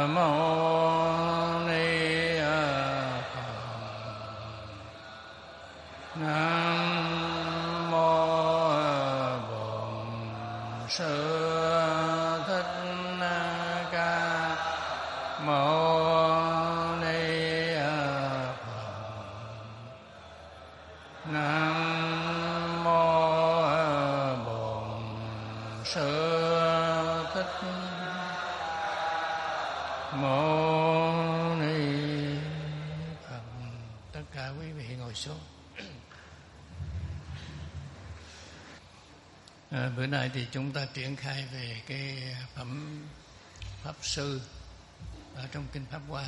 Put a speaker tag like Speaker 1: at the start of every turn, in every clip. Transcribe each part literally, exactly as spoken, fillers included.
Speaker 1: Mâu Ni Phật. Nam mô Bổn Sư Thích Ca Mâu Ni Phật. Nam mô Bổn Sư Thích Mâu Ni Phật. Tất cả quý vị ngồi xuống. À, bữa nay thì chúng ta triển khai về cái phẩm Pháp Sư ở trong Kinh Pháp Hoa.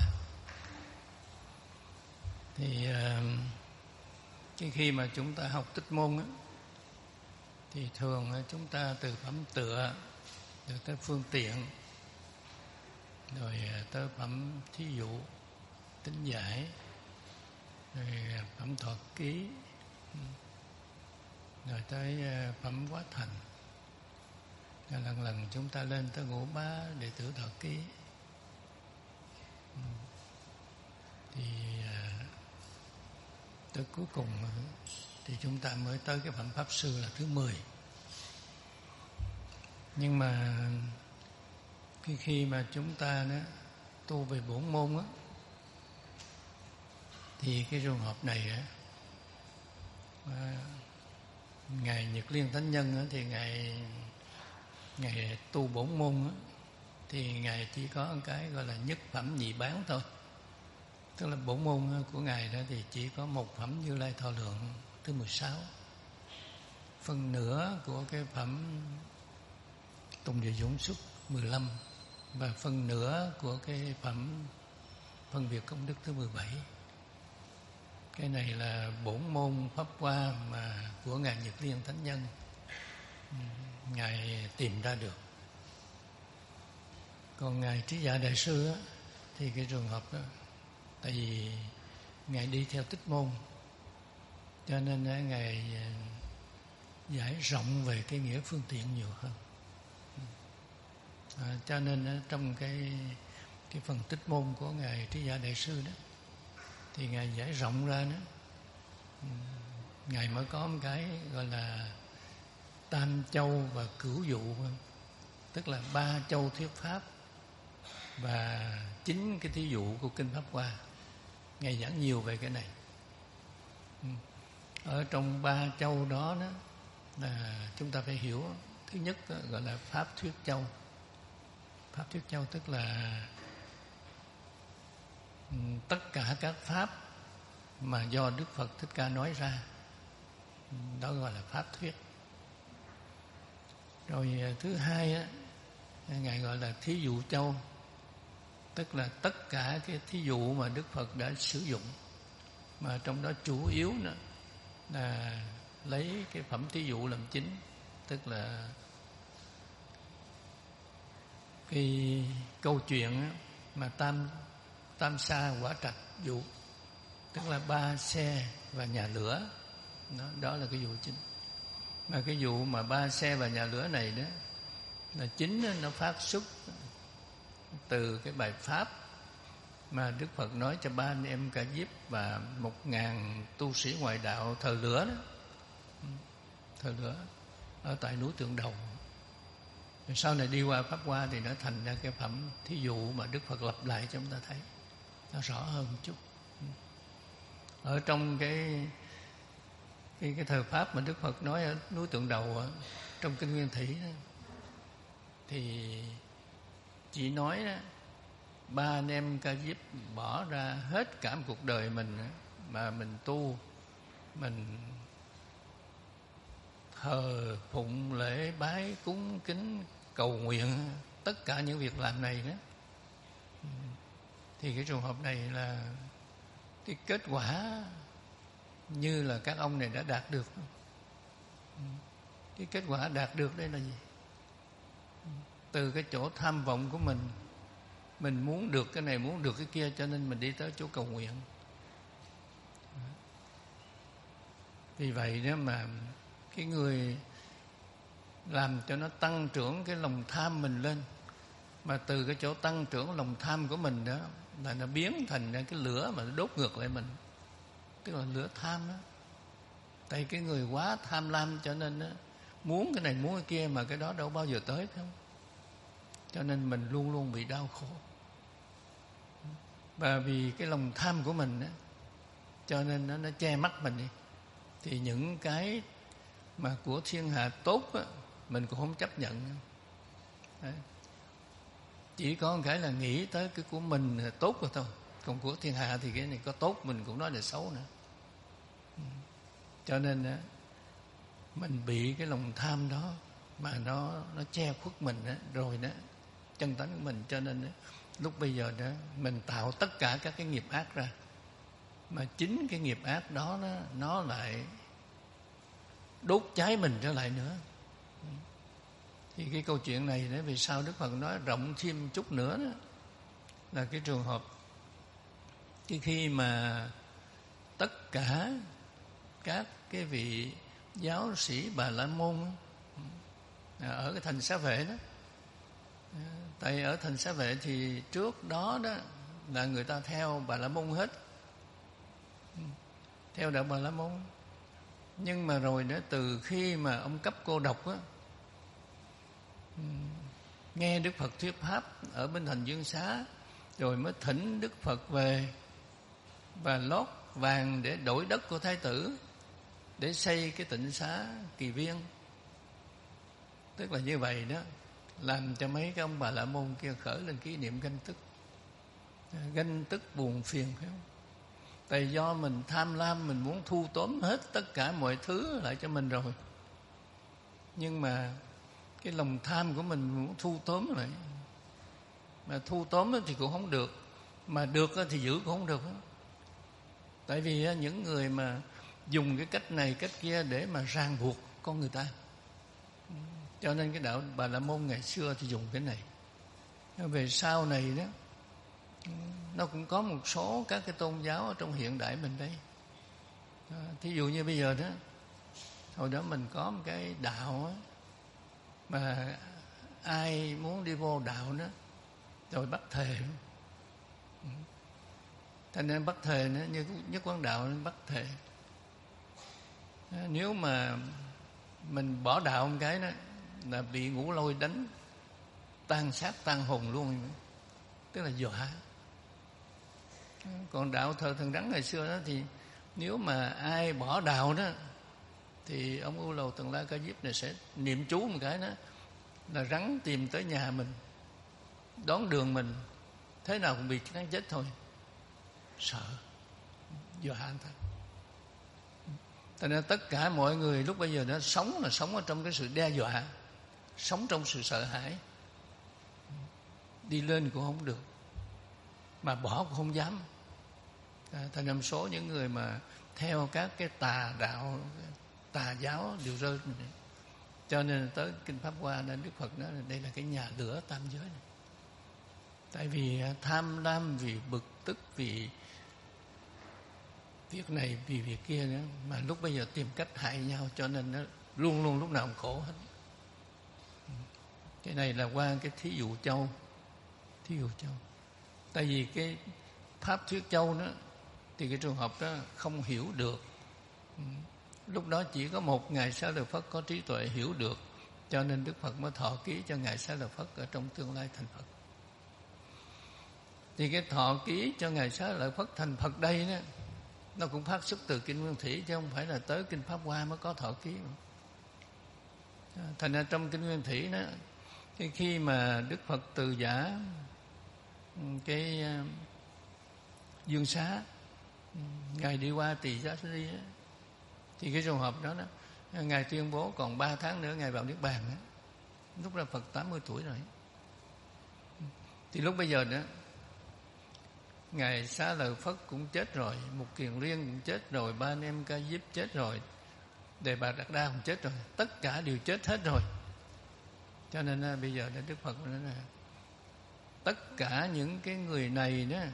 Speaker 1: Thì cái khi mà chúng ta học tích môn á, thì thường chúng ta từ phẩm tựa rồi tới phương tiện, rồi tới phẩm thí dụ, tính giải, rồi phẩm thuật ký, rồi tới phẩm quá thành. Rồi lần lần chúng ta lên tới ngũ bá đệ tử thuật ký. Thì tới cuối cùng thì chúng ta mới tới cái phẩm Pháp Sư là thứ mười. Nhưng mà khi khi mà chúng ta đó tu về bổn môn á, thì cái trường hợp này á, ngài Nhật Liên Thánh Nhân á, thì ngài ngài tu bổn môn á, thì ngài chỉ có một cái gọi là nhất phẩm nhị bán thôi. Tức là bổn môn của ngài đó thì chỉ có một phẩm Như Lai Thọ Lượng thứ mười sáu, phần nửa của cái phẩm Tùng Địa Dũng Xuất mười lăm, và phần nửa của cái phẩm Phân Biệt Công Đức thứ mười bảy. Cái này là bổn môn Pháp Hoa mà của ngài Nhật Liên Thánh Nhân ngài tìm ra được. Còn ngài Trí Dạ Đại Sư á, thì cái trường hợp đó, tại vì ngài đi theo tích môn, cho nên á, ngài giải rộng về cái nghĩa phương tiện nhiều hơn. À, cho nên á, trong cái cái phần tích môn của ngài Trí Dạ Đại Sư đó, thì ngài giải rộng ra đó, ngài mới có một cái gọi là tam châu và cửu dụ, tức là ba châu thuyết pháp và chính cái thí dụ của Kinh Pháp Hoa. Ngài giảng nhiều về cái này. Ở trong ba châu đó, đó là chúng ta phải hiểu, thứ nhất đó, gọi là Pháp Thuyết Châu. Pháp Thuyết Châu tức là tất cả các pháp mà do Đức Phật Thích Ca nói ra, đó gọi là Pháp Thuyết. Rồi thứ hai á, ngài gọi là Thí Dụ Châu, tức là tất cả cái thí dụ mà Đức Phật đã sử dụng, mà trong đó chủ yếu nữa là lấy cái phẩm thí dụ làm chính, tức là cái câu chuyện mà tam tam sa quả trạch dụ, tức là ba xe và nhà lửa, đó, đó là cái dụ chính. Mà cái vụ mà ba xe và nhà lửa này đó là chính nó phát xuất từ cái bài pháp mà Đức Phật nói cho ba anh em Ca Diếp và một ngàn tu sĩ ngoại đạo thờ lửa đó, thờ lửa ở tại núi Tượng Đầu. Rồi sau này đi qua Pháp Hoa thì nó thành ra cái phẩm thí dụ mà Đức Phật lặp lại cho chúng ta thấy nó rõ hơn một chút. Ở trong cái cái, cái thời Pháp mà Đức Phật nói ở núi Tượng Đầu ở, trong Kinh Nguyên Thủy đó, thì chỉ nói đó, ba anh em Ca Diếp bỏ ra hết cả một cuộc đời mình mà mình tu, mình thờ phụng lễ bái cúng kính cầu nguyện, tất cả những việc làm này đó, thì cái trường hợp này là cái kết quả như là các ông này đã đạt được. Cái kết quả đạt được đây là gì? Từ cái chỗ tham vọng của mình, mình muốn được cái này, muốn được cái kia, cho nên mình đi tới chỗ cầu nguyện. Vì vậy đó mà cái người làm cho nó tăng trưởng cái lòng tham mình lên, Mà từ cái chỗ tăng trưởng lòng tham của mình đó là nó biến thành ra cái lửa mà nó đốt ngược lại mình, tức là lửa tham đó. Tại cái người quá tham lam cho nên đó, muốn cái này muốn cái kia mà cái đó đâu bao giờ tới không. Cho nên mình luôn luôn bị đau khổ. Và vì cái lòng tham của mình đó, cho nên nó, nó che mắt mình đi. Thì những cái mà của thiên hạ tốt đó, mình cũng không chấp nhận. Đấy. Chỉ có một cái là nghĩ tới cái của mình là tốt rồi thôi. Còn của thiên hạ thì cái này có tốt mình cũng nói là xấu nữa. Cho nên đó, mình bị cái lòng tham đó mà nó nó che khuất mình đó, rồi đó chân tánh của mình. Cho nên đó, lúc bây giờ đó mình tạo tất cả các cái nghiệp ác ra, mà chính cái nghiệp ác đó nó, nó lại đốt cháy mình trở lại nữa. Thì cái câu chuyện này đó, vì sao Đức Phật nói rộng thêm chút nữa đó, là cái trường hợp cái khi mà tất cả các cái vị giáo sĩ Bà La Môn ở cái thành Xá Vệ đó. Tại ở thành Xá Vệ thì trước đó đó là người ta theo Bà La Môn hết, theo đạo Bà La Môn. Nhưng mà rồi đó, từ khi mà ông Cấp Cô Độc á, nghe Đức Phật thuyết pháp ở bên thành Dương Xá, rồi mới thỉnh Đức Phật về và lót vàng để đổi đất của Thái tử để xây cái tịnh xá Kỳ Viên. Tức là như vậy đó, làm cho mấy cái ông Bà La Môn kia khởi lên kỷ niệm ganh tức. Ganh tức buồn phiền, phải không? Tại do mình tham lam, mình muốn thu tóm hết tất cả mọi thứ lại cho mình rồi. Nhưng mà cái lòng tham của mình muốn thu tóm lại, mà thu tóm thì cũng không được, mà được thì giữ cũng không được. Tại vì những người mà dùng cái cách này cách kia để mà ràng buộc con người ta, cho nên cái đạo Bà La Môn ngày xưa thì dùng cái này. Về sau này đó, nó cũng có một số các cái tôn giáo ở trong hiện đại mình đây. Thí dụ như bây giờ đó, hồi đó mình có một cái đạo á, mà ai muốn đi vô đạo đó rồi bắt thề. Thành nên bắt thề nữa, như Nhất Quán Đạo bắt thề. Nếu mà mình bỏ đạo một cái đó là bị ngũ lôi đánh tan xác tan hồn luôn, tức là dọa. Còn đạo thờ thần rắn ngày xưa đó thì nếu mà ai bỏ đạo đó thì ông U Lầu Tần La Ca Diếp này sẽ niệm chú một cái đó là rắn tìm tới nhà mình, đón đường mình, thế nào cũng bị cắn chết thôi. Sợ, dọa anh ta. Thành ra tất cả mọi người lúc bây giờ nó sống là sống ở trong cái sự đe dọa, sống trong sự sợ hãi. Đi lên cũng không được, mà bỏ cũng không dám. Thành ra số những người mà theo các cái tà đạo, tà giáo đều rơi. Cho nên tới Kinh Pháp Hoa nên Đức Phật nói là đây là cái nhà lửa tam giới này. Tại vì tham lam, vì bực tức, vì việc này, vì việc kia nữa, mà lúc bây giờ tìm cách hại nhau, cho nên nó luôn luôn lúc nào cũng khổ hết. Cái này là qua cái thí dụ châu. Thí dụ châu. Tại vì cái pháp thuyết châu đó thì cái trường hợp đó không hiểu được. Lúc đó chỉ có một Ngài Xá Lợi Phất có trí tuệ hiểu được, cho nên Đức Phật mới thọ ký cho Ngài Xá Lợi Phất ở trong tương lai thành Phật. Thì cái thọ ký cho Ngài Xá Lợi Phất thành Phật đây đó, nó cũng phát xuất từ Kinh Nguyên Thủy, chứ không phải là tới Kinh Pháp Hoa mới có thọ ký. Thành ra trong Kinh Nguyên Thủy đó, cái khi mà Đức Phật từ giả cái Dương Xá, Ngài đi qua Tỳ Xá Đi đó, thì cái trường hợp đó, đó Ngài tuyên bố còn ba tháng nữa Ngài vào Niết Bàn đó. Lúc đó Phật tám mươi tuổi rồi. Thì lúc bây giờ đó Ngài Xá Lợi Phất cũng chết rồi, Mục Kiền Liên cũng chết rồi, Ba Anh Em Ca Diếp chết rồi, Đề Bà Đạt Đa cũng chết rồi, tất cả đều chết hết rồi. Cho nên bây giờ Đức Phật nói là tất cả những cái người này đó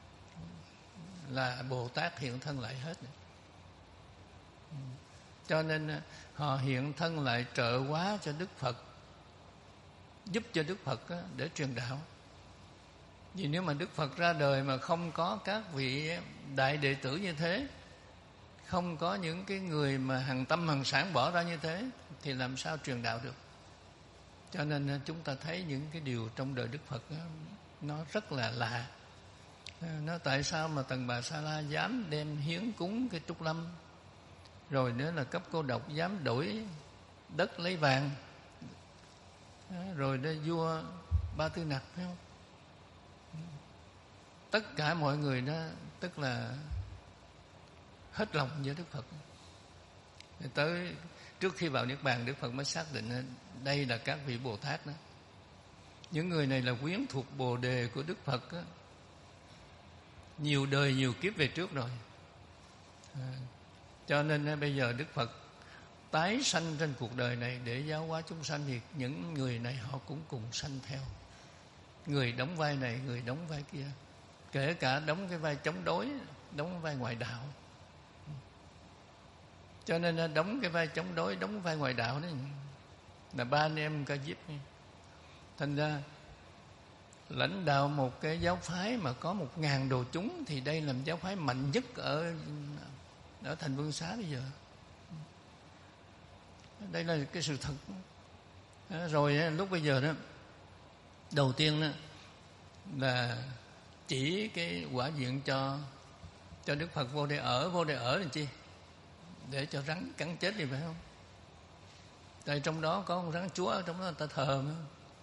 Speaker 1: là Bồ Tát hiện thân lại hết. Cho nên họ hiện thân lại trợ hóa cho Đức Phật, giúp cho Đức Phật để truyền đạo. Vì nếu mà Đức Phật ra đời mà không có các vị đại đệ tử như thế, không có những cái người mà hằng tâm hằng sản bỏ ra như thế, thì làm sao truyền đạo được? Cho nên chúng ta thấy những cái điều trong đời Đức Phật đó, nó rất là lạ. Nó tại sao mà Tần Bà Sa La dám đem hiến cúng cái Trúc Lâm, rồi nữa là Cấp Cô Độc dám đổi đất lấy vàng, rồi đó vua Ba Tư Nặc, phải không? Tất cả mọi người đó tức là hết lòng với Đức Phật. Tới trước khi vào Niết Bàn, Đức Phật mới xác định đây là các vị Bồ Tát đó. Những người này là quyến thuộc Bồ Đề của Đức Phật đó. Nhiều đời nhiều kiếp về trước rồi. À, cho nên bây giờ Đức Phật tái sanh trên cuộc đời này để giáo hóa chúng sanh, thì những người này họ cũng cùng sanh theo. Người đóng vai này, người đóng vai kia, kể cả đóng cái vai chống đối, đóng vai ngoại đạo. Cho nên đóng cái vai chống đối, đóng vai ngoại đạo đó là ba anh em Ca Diếp. Thành ra lãnh đạo một cái giáo phái mà có một ngàn đồ chúng, thì đây là giáo phái mạnh nhất ở ở Thành Vương Xá bây giờ. Đây là cái sự thật. Rồi lúc bây giờ đó, đầu tiên đó là chỉ cái quả diện cho cho Đức Phật vô đây ở. Vô đây ở làm chi? Để cho rắn cắn chết đi, phải không? Tại trong đó có một rắn chúa, trong đó người ta thờ mà.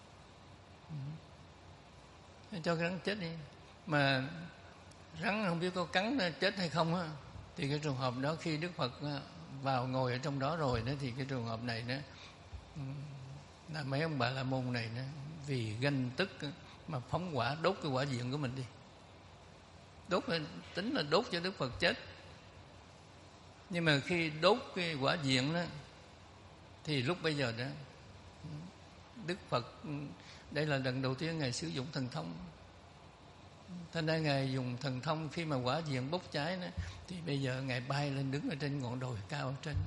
Speaker 1: Cho cái rắn chết đi. Mà rắn không biết có cắn chết hay không á, thì cái trường hợp đó khi Đức Phật vào ngồi ở trong đó rồi đó, thì cái trường hợp này đó là mấy ông Bà La Môn này đó, vì ganh tức mà phóng hỏa đốt cái quả diện của mình đi. Đốt tính là đốt cho Đức Phật chết. Nhưng mà khi đốt cái quả diện đó, thì lúc bây giờ đó Đức Phật, đây là lần đầu tiên Ngài sử dụng thần thông. Thành ra Ngài dùng thần thông, khi mà quả diện bốc cháy đó, thì bây giờ Ngài bay lên đứng ở trên ngọn đồi cao ở trên.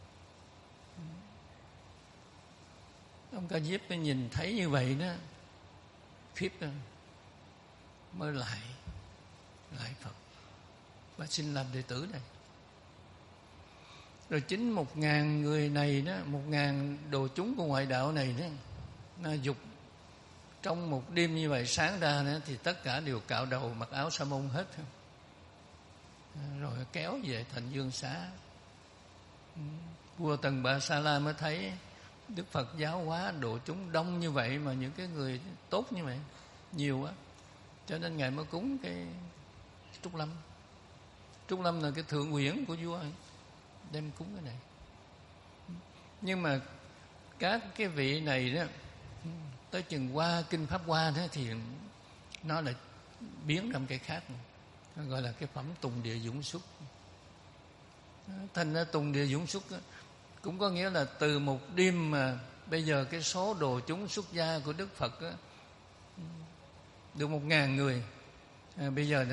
Speaker 1: Ông Ca Diếp nhìn thấy như vậy đó, khiếp đó, mới lại lại Phật và xin làm đệ tử này. Rồi chính một ngàn người này đó, một ngàn đồ chúng của ngoại đạo này đó, nó dục trong một đêm như vậy, sáng ra đó, thì tất cả đều cạo đầu mặc áo sa môn hết, rồi kéo về Thành Dương Xá. Vua Tần Bà Sa La mới thấy Đức Phật giáo hóa độ chúng đông như vậy, mà những cái người tốt như vậy nhiều quá, cho nên Ngài mới cúng cái Trúc Lâm. Trúc Lâm là cái thượng uyển của vua, đem cúng cái này. Nhưng mà các cái vị này đó, tới chừng qua kinh Pháp Hoa đó, thì nó là biến thành cái khác, gọi là cái phẩm Tùng Địa Dũng Xuất. Thành ra Tùng Địa Dũng Xuất cũng có nghĩa là từ một đêm mà bây giờ cái số đồ chúng xuất gia của Đức Phật đó, được một ngàn người. À, bây giờ đó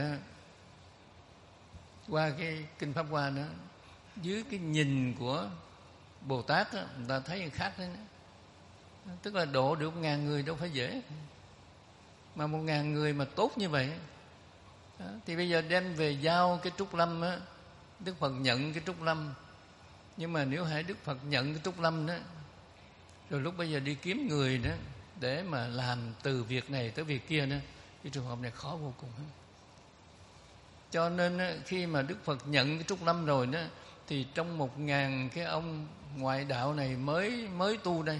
Speaker 1: qua cái kinh Pháp Hoa đó, dưới cái nhìn của Bồ Tát đó, người ta thấy khác đấy. Tức là độ được một ngàn người đâu phải dễ, mà một ngàn người mà tốt như vậy đó, thì bây giờ đem về giao cái Trúc Lâm á, Đức Phật nhận cái Trúc Lâm. Nhưng mà nếu hãy Đức Phật nhận cái Trúc Lâm đó, rồi lúc bây giờ đi kiếm người đó để mà làm từ việc này tới việc kia đó, cái trường hợp này khó vô cùng. Cho nên khi mà Đức Phật nhận cái Trúc Lâm rồi đó, thì trong một ngàn cái ông ngoại đạo này mới mới tu đây,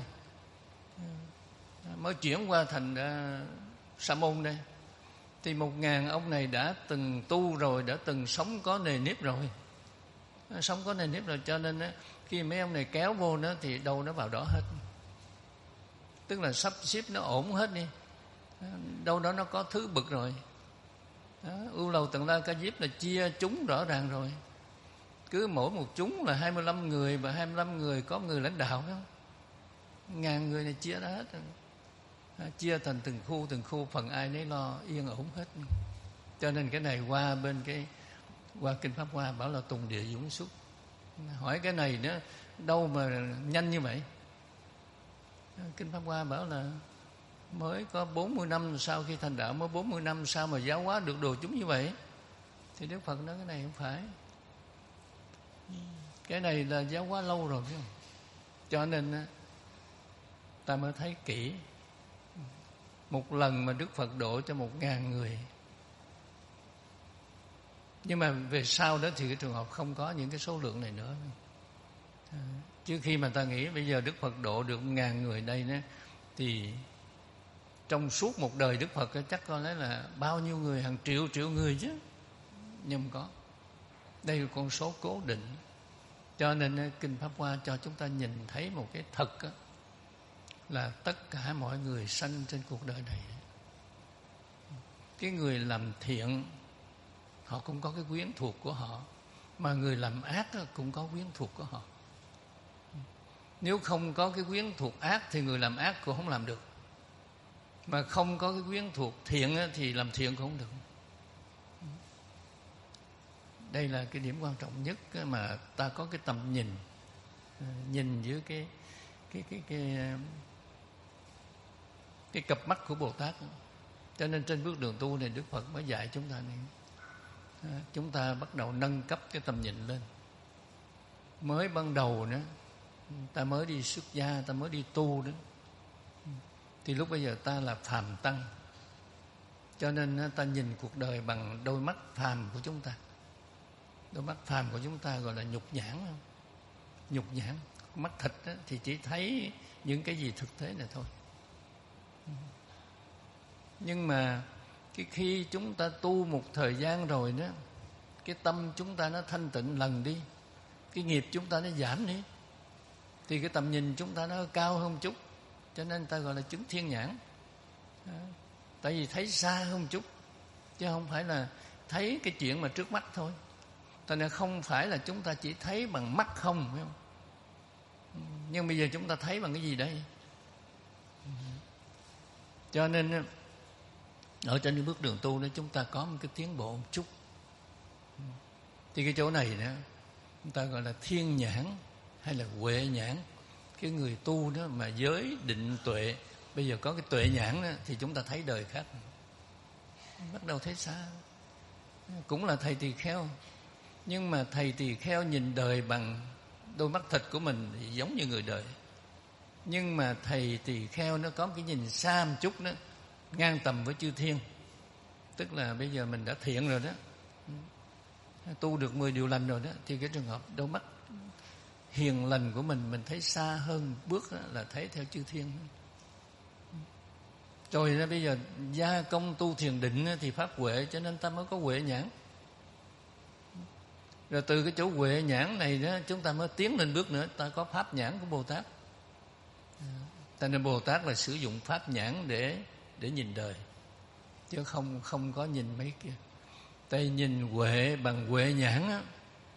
Speaker 1: mới chuyển qua thành uh, Sa Môn đây, thì một ngàn ông này đã từng tu rồi, đã từng sống có nề nếp rồi, sống có nề nếp rồi. Cho nên đó, khi mấy ông này kéo vô đó, thì đâu nó vào đó hết. Tức là sắp xếp nó ổn hết đi, đâu đó nó có thứ bực rồi đó. Ưu Lầu Tần La Ca Diếp là chia chúng rõ ràng rồi, cứ mỗi một chúng là hai mươi lăm người, và hai mươi lăm người có người lãnh đạo đó. Ngàn người này chia ra hết rồi. Chia thành từng khu từng khu, phần ai nấy lo yên ổn hết. Cho nên cái này qua bên cái qua kinh Pháp Hoa bảo là Tùng Địa Dũng Xuất. Hỏi cái này nữa đâu mà nhanh như vậy? Kinh Pháp Hoa bảo là mới có bốn mươi năm sau khi thành đạo, mới bốn mươi năm sao mà giáo hóa được đồ chúng như vậy? Thì Đức Phật nói cái này không phải. Cái này là giáo hóa lâu rồi, phải không? Cho nên ta mới thấy kỹ. Một lần mà Đức Phật độ cho một ngàn người. Nhưng mà về sau đó thì cái trường hợp không có những cái số lượng này nữa. Chứ khi mà ta nghĩ bây giờ Đức Phật độ được một ngàn người đây đó, thì trong suốt một đời Đức Phật chắc có lẽ là bao nhiêu người, hàng triệu triệu người chứ. Nhưng không có. Đây là con số cố định. Cho nên Kinh Pháp Hoa cho chúng ta nhìn thấy một cái thật đó, là tất cả mọi người sanh trên cuộc đời này, cái người làm thiện họ cũng có cái quyến thuộc của họ, mà người làm ác cũng có quyến thuộc của họ. Nếu không có cái quyến thuộc ác thì người làm ác cũng không làm được, mà không có cái quyến thuộc thiện thì làm thiện cũng không được. Đây là cái điểm quan trọng nhất mà ta có cái tầm nhìn, nhìn dưới cái cái cái cái cái cặp mắt của Bồ Tát. Cho nên trên bước đường tu này Đức Phật mới dạy chúng ta này, chúng ta bắt đầu nâng cấp cái tầm nhìn lên. Mới ban đầu nữa, ta mới đi xuất gia, ta mới đi tu đó, thì lúc bây giờ ta là phàm tăng. Cho nên ta nhìn cuộc đời bằng đôi mắt phàm của chúng ta. Đôi mắt phàm của chúng ta gọi là nhục nhãn, không? Nhục nhãn, mắt thịt đó, thì chỉ thấy những cái gì thực tế này thôi. Nhưng mà cái khi chúng ta tu một thời gian rồi đó, cái tâm chúng ta nó thanh tịnh lần đi, cái nghiệp chúng ta nó giảm đi, thì cái tầm nhìn chúng ta nó cao hơn chút. Cho nên ta gọi là chứng thiên nhãn. Tại vì thấy xa hơn chút, chứ không phải là thấy cái chuyện mà trước mắt thôi. Cho nên không phải là chúng ta chỉ thấy bằng mắt không, phải không? Nhưng bây giờ chúng ta thấy bằng cái gì đây? Cho nên ở trên cái bước đường tu đó chúng ta có một cái tiến bộ một chút. Thì cái chỗ này đó chúng ta gọi là thiên nhãn hay là huệ nhãn. Cái người tu đó mà giới định tuệ, bây giờ có cái tuệ nhãn đó, thì chúng ta thấy đời khác, bắt đầu thấy xa. Cũng là thầy tỳ kheo, nhưng mà thầy tỳ kheo nhìn đời bằng đôi mắt thịt của mình thì giống như người đời. Nhưng mà thầy tỳ kheo nó có cái nhìn xa một chút đó, ngang tầm với chư thiên. Tức là bây giờ mình đã thiện rồi đó, tu được mười điều lành rồi đó, thì cái trường hợp đôi mắt hiền lành của mình mình thấy xa hơn bước đó, là thấy theo chư thiên. Rồi đó, bây giờ gia công tu thiền định thì pháp huệ, cho nên ta mới có huệ nhãn. Rồi từ cái chỗ huệ nhãn này đó chúng ta mới tiến lên bước nữa, ta có pháp nhãn của Bồ Tát. Cho nên Bồ Tát là sử dụng pháp nhãn để để nhìn đời, chứ không không có nhìn mấy kia. Tại nhìn huệ bằng huệ nhãn á,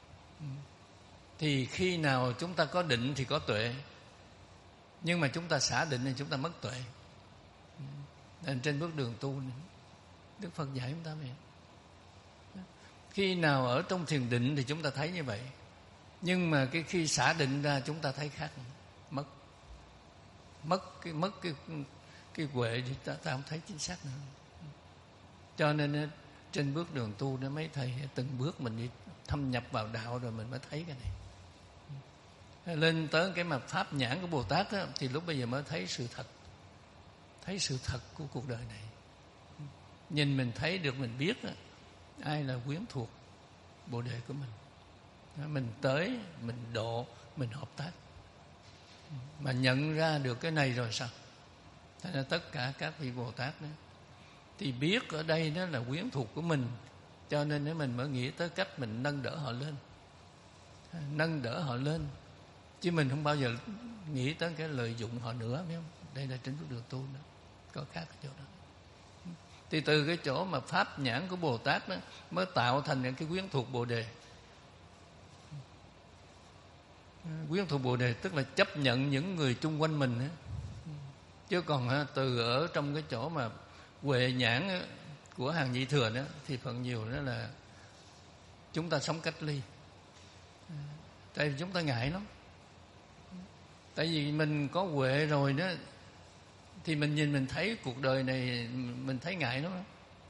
Speaker 1: thì khi nào chúng ta có định thì có tuệ, nhưng mà chúng ta xả định thì chúng ta mất tuệ. Nên trên bước đường tu này, Đức Phật dạy chúng ta vậy. Khi nào ở trong thiền định thì chúng ta thấy như vậy, nhưng mà cái khi xả định ra chúng ta thấy khác, mất mất cái mất cái cái huệ thì ta, ta không thấy chính xác nữa. Cho nên trên bước đường tu đó mấy thầy từng bước mình đi thâm nhập vào đạo rồi mình mới thấy cái này. Lên tới cái mặt pháp nhãn của Bồ Tát đó, thì lúc bây giờ mới thấy sự thật, thấy sự thật của cuộc đời này. Nhìn mình thấy được, mình biết đó, ai là quyến thuộc Bồ Đề của mình. Mình tới, mình độ, mình hợp tác. Mà nhận ra được cái này rồi sao? Thế là tất cả các vị Bồ Tát đó thì biết ở đây đó là quyến thuộc của mình, cho nên nếu mình mới nghĩ tới cách mình nâng đỡ họ lên, nâng đỡ họ lên, chứ mình không bao giờ nghĩ tới cái lợi dụng họ nữa, phải không? Đây là trên bước đường tu đó, có khác ở chỗ đó. Thì từ cái chỗ mà pháp nhãn của Bồ Tát đó mới tạo thành cái quyến thuộc Bồ Đề. Quyến thuộc Bồ Đề tức là chấp nhận những người chung quanh mình đó. Chứ còn từ ở trong cái chỗ mà huệ nhãn của hàng nhị thừa đó thì phần nhiều đó là chúng ta sống cách ly. Tại vì chúng ta ngại lắm. Tại vì mình có huệ rồi đó, thì mình nhìn mình thấy cuộc đời này mình thấy ngại lắm.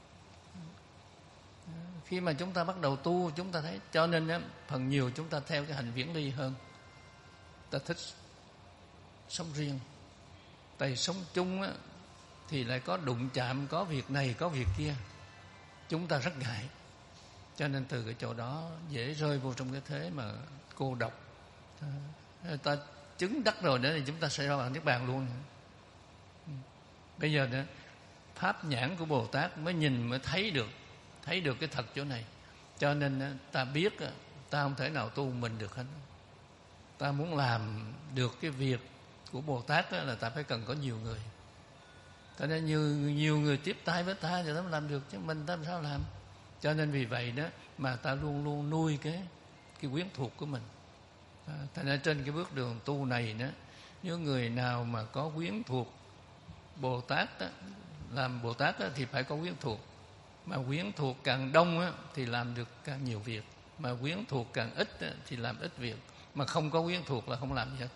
Speaker 1: Khi mà chúng ta bắt đầu tu, chúng ta thấy, cho nên á, phần nhiều chúng ta theo cái hành viễn ly hơn. Ta thích sống riêng. Tại sống chung á, thì lại có đụng chạm, có việc này, có việc kia. Chúng ta rất ngại. Cho nên từ cái chỗ đó dễ rơi vô trong cái thế mà cô độc. Ta chứng đắc rồi nữa thì chúng ta sẽ ra vào Niết Bàn luôn. Bây giờ nữa, pháp nhãn của Bồ Tát mới nhìn, mới thấy được, thấy được cái thật chỗ này. Cho nên ta biết ta không thể nào tu mình được hết. Ta muốn làm được cái việc của Bồ Tát là ta phải cần có nhiều người. Cho nên nhiều, nhiều người tiếp tay với ta thì ta mới làm được, chứ mình ta làm sao làm. Cho nên vì vậy đó mà ta luôn luôn nuôi cái cái quyến thuộc của mình. À, thành ra trên cái bước đường tu này đó, nếu người nào mà có quyến thuộc Bồ Tát đó, làm Bồ Tát đó, thì phải có quyến thuộc. Mà quyến thuộc càng đông đó, thì làm được càng nhiều việc. Mà quyến thuộc càng ít đó, thì làm ít việc. Mà không có quyến thuộc là không làm gì hết.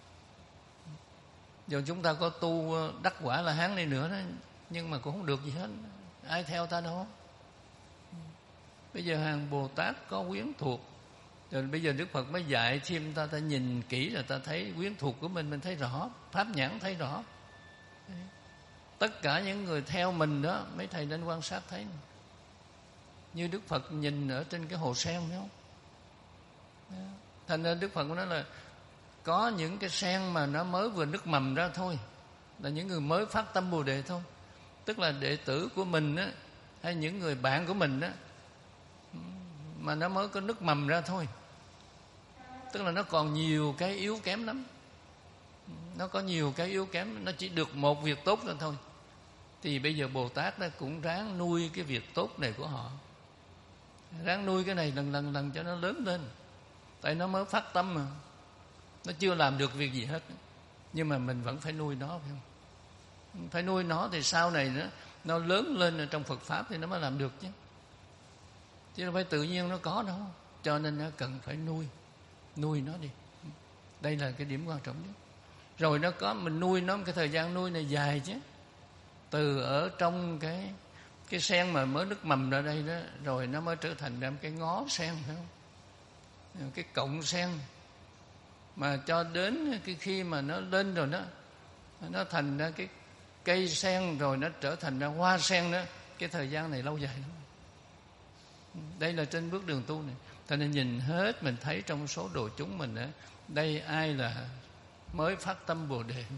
Speaker 1: Dù chúng ta có tu đắc quả La Hán đi nữa đó, nhưng mà cũng không được gì hết. Ai theo ta đâu. Bây giờ hàng Bồ Tát có quyến thuộc. Rồi bây giờ Đức Phật mới dạy thêm ta, ta nhìn kỹ là ta thấy quyến thuộc của mình, mình thấy rõ. Pháp nhãn thấy rõ. Tất cả những người theo mình đó, mấy thầy nên quan sát thấy. Như Đức Phật nhìn ở trên cái hồ sen, phải không? Thành ra Đức Phật nói là có những cái sen mà nó mới vừa nứt mầm ra thôi, là những người mới phát tâm Bồ Đề thôi. Tức là đệ tử của mình á, hay những người bạn của mình á, mà nó mới có nứt mầm ra thôi. Tức là nó còn nhiều cái yếu kém lắm. Nó có nhiều cái yếu kém, nó chỉ được một việc tốt nữa thôi. Thì bây giờ Bồ Tát đó cũng ráng nuôi cái việc tốt này của họ. Ráng nuôi cái này lần lần lần cho nó lớn lên. Tại nó mới phát tâm mà, nó chưa làm được việc gì hết. Nhưng mà mình vẫn phải nuôi nó, phải không? Phải nuôi nó thì sau này nó, nó lớn lên ở trong Phật Pháp thì nó mới làm được chứ. Chứ không phải tự nhiên nó có đâu. Cho nên nó cần phải nuôi. Nuôi nó đi. Đây là cái điểm quan trọng nhất. Rồi nó có, mình nuôi nó, cái thời gian nuôi này dài chứ. Từ ở trong cái cái sen mà mới nứt mầm ra đây đó, rồi nó mới trở thành ra cái ngó sen, phải không? Cái cọng sen. Mà cho đến cái khi mà nó lên rồi đó, nó thành ra cái cây sen, rồi nó trở thành ra hoa sen đó. Cái thời gian này lâu dài lắm. Đây là trên bước đường tu này. Cho nên nhìn hết, mình thấy trong số đồ chúng mình đó, đây ai là mới phát tâm Bồ Đề,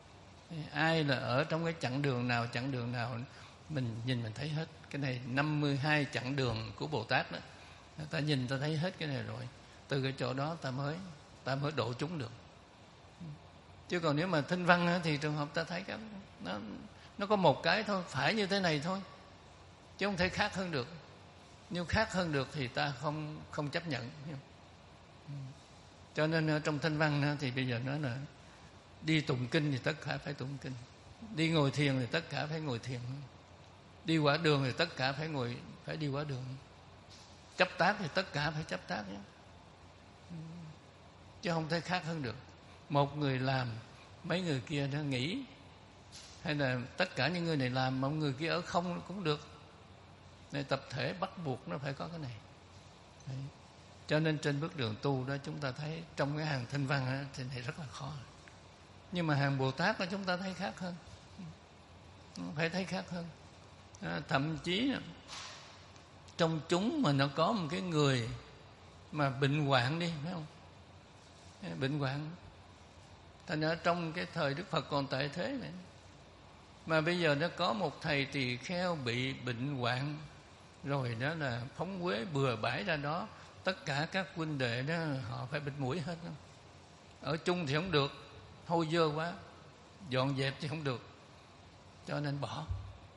Speaker 1: ai là ở trong cái chặng đường nào, chặng đường nào mình nhìn mình thấy hết. Cái này năm mươi hai chặng đường của Bồ Tát đó, ta nhìn ta thấy hết cái này rồi. Từ cái chỗ đó ta mới ta mới độ chúng được. Chứ còn nếu mà thinh văn thì trường hợp ta thấy cái nó nó có một cái thôi, phải như thế này thôi, chứ không thể khác hơn được. Nếu khác hơn được thì ta không không chấp nhận. Cho nên trong thinh văn thì bây giờ nói là đi tụng kinh thì tất cả phải tụng kinh, đi ngồi thiền thì tất cả phải ngồi thiền, đi quả đường thì tất cả phải ngồi phải đi quả đường, chấp tác thì tất cả phải chấp tác nhé. Chứ không thể khác hơn được. Một người làm, mấy người kia nó nghỉ, hay là tất cả những người này làm mà người kia ở không cũng được. Nên tập thể bắt buộc nó phải có cái này. Đấy. Cho nên trên bước đường tu đó chúng ta thấy trong cái hàng thinh văn đó, thì này rất là khó. Nhưng mà hàng Bồ Tát đó chúng ta thấy khác hơn. Phải thấy khác hơn. À, thậm chí trong chúng mà nó có một cái người mà bệnh hoạn đi, phải không? Bệnh hoạn. Thành ra trong cái thời Đức Phật còn tại thế này, mà bây giờ nó có một thầy tỳ kheo bị bệnh hoạn, rồi đó là phóng uế bừa bãi ra đó, tất cả các huynh đệ đó họ phải bịt mũi hết đó. Ở chung thì không được, hôi dơ quá, dọn dẹp thì không được, cho nên bỏ.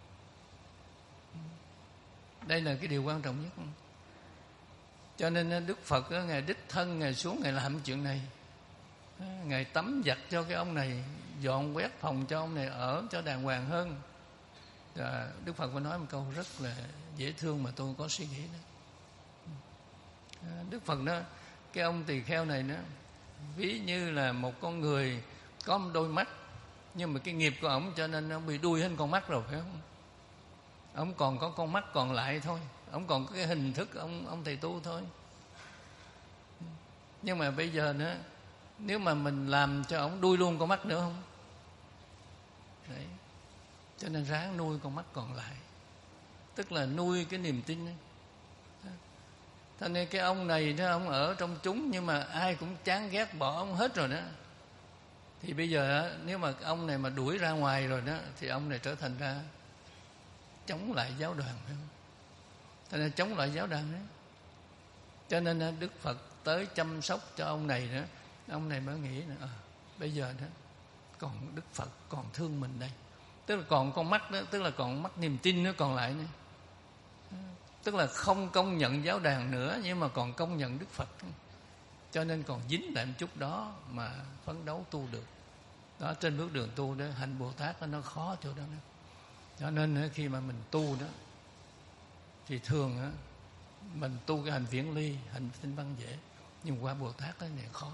Speaker 1: Đây là cái điều quan trọng nhất. Cho nên Đức Phật Ngài đích thân Ngài xuống Ngài làm chuyện này. Ngài tắm giặt cho cái ông này, dọn quét phòng cho ông này ở cho đàng hoàng hơn. Và Đức Phật có nói một câu rất là dễ thương mà tôi có suy nghĩ đó. Đức Phật đó, cái ông tỳ kheo này đó, ví như là một con người có một đôi mắt, Nhưng mà cái nghiệp của ổng cho nên ông bị đuôi hết con mắt rồi, phải không? Ông còn có con mắt còn lại thôi, ông còn có cái hình thức ông ông thầy tu thôi. Nhưng mà bây giờ nữa, nếu mà mình làm cho ổng đuôi luôn con mắt nữa không? Đấy. Cho nên ráng nuôi con mắt còn lại, tức là nuôi cái niềm tin ấy. Cho nên cái ông này đó, ông ở trong chúng nhưng mà ai cũng chán ghét bỏ ông hết rồi đó. Thì bây giờ nếu mà ông này mà đuổi ra ngoài rồi đó, thì ông này trở thành ra chống lại giáo đoàn, phải không? Cho nên chống lại giáo đoàn đấy. Cho nên Đức Phật tới chăm sóc cho ông này đó. Ông này mới nghĩ là à, bây giờ đó còn Đức Phật còn thương mình đây. Tức là còn con mắt đó, tức là còn mắt niềm tin nó còn lại nữa. Tức là không công nhận giáo đoàn nữa, nhưng mà còn công nhận Đức Phật. Cho nên còn dính lại một chút đó mà phấn đấu tu được. Đó, trên bước đường tu đó, hành Bồ Tát đó, nó khó chỗ đó nữa. Cho nên khi mà mình tu đó, thì thường đó, mình tu cái hành viễn ly, hành tinh văn dễ, nhưng qua Bồ Tát đó này khó.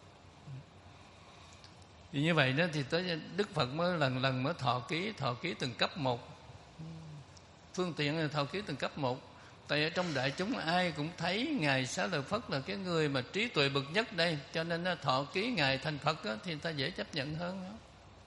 Speaker 1: Thì như vậy đó, thì tới Đức Phật mới lần lần mới thọ ký, thọ ký từng cấp một. Phương tiện là thọ ký từng cấp một. Tại ở trong đại chúng ai cũng thấy Ngài Xá Lợi Phất là cái người mà trí tuệ bậc nhất đây, cho nên nó thọ ký Ngài thành Phật đó, thì người ta dễ chấp nhận hơn đó.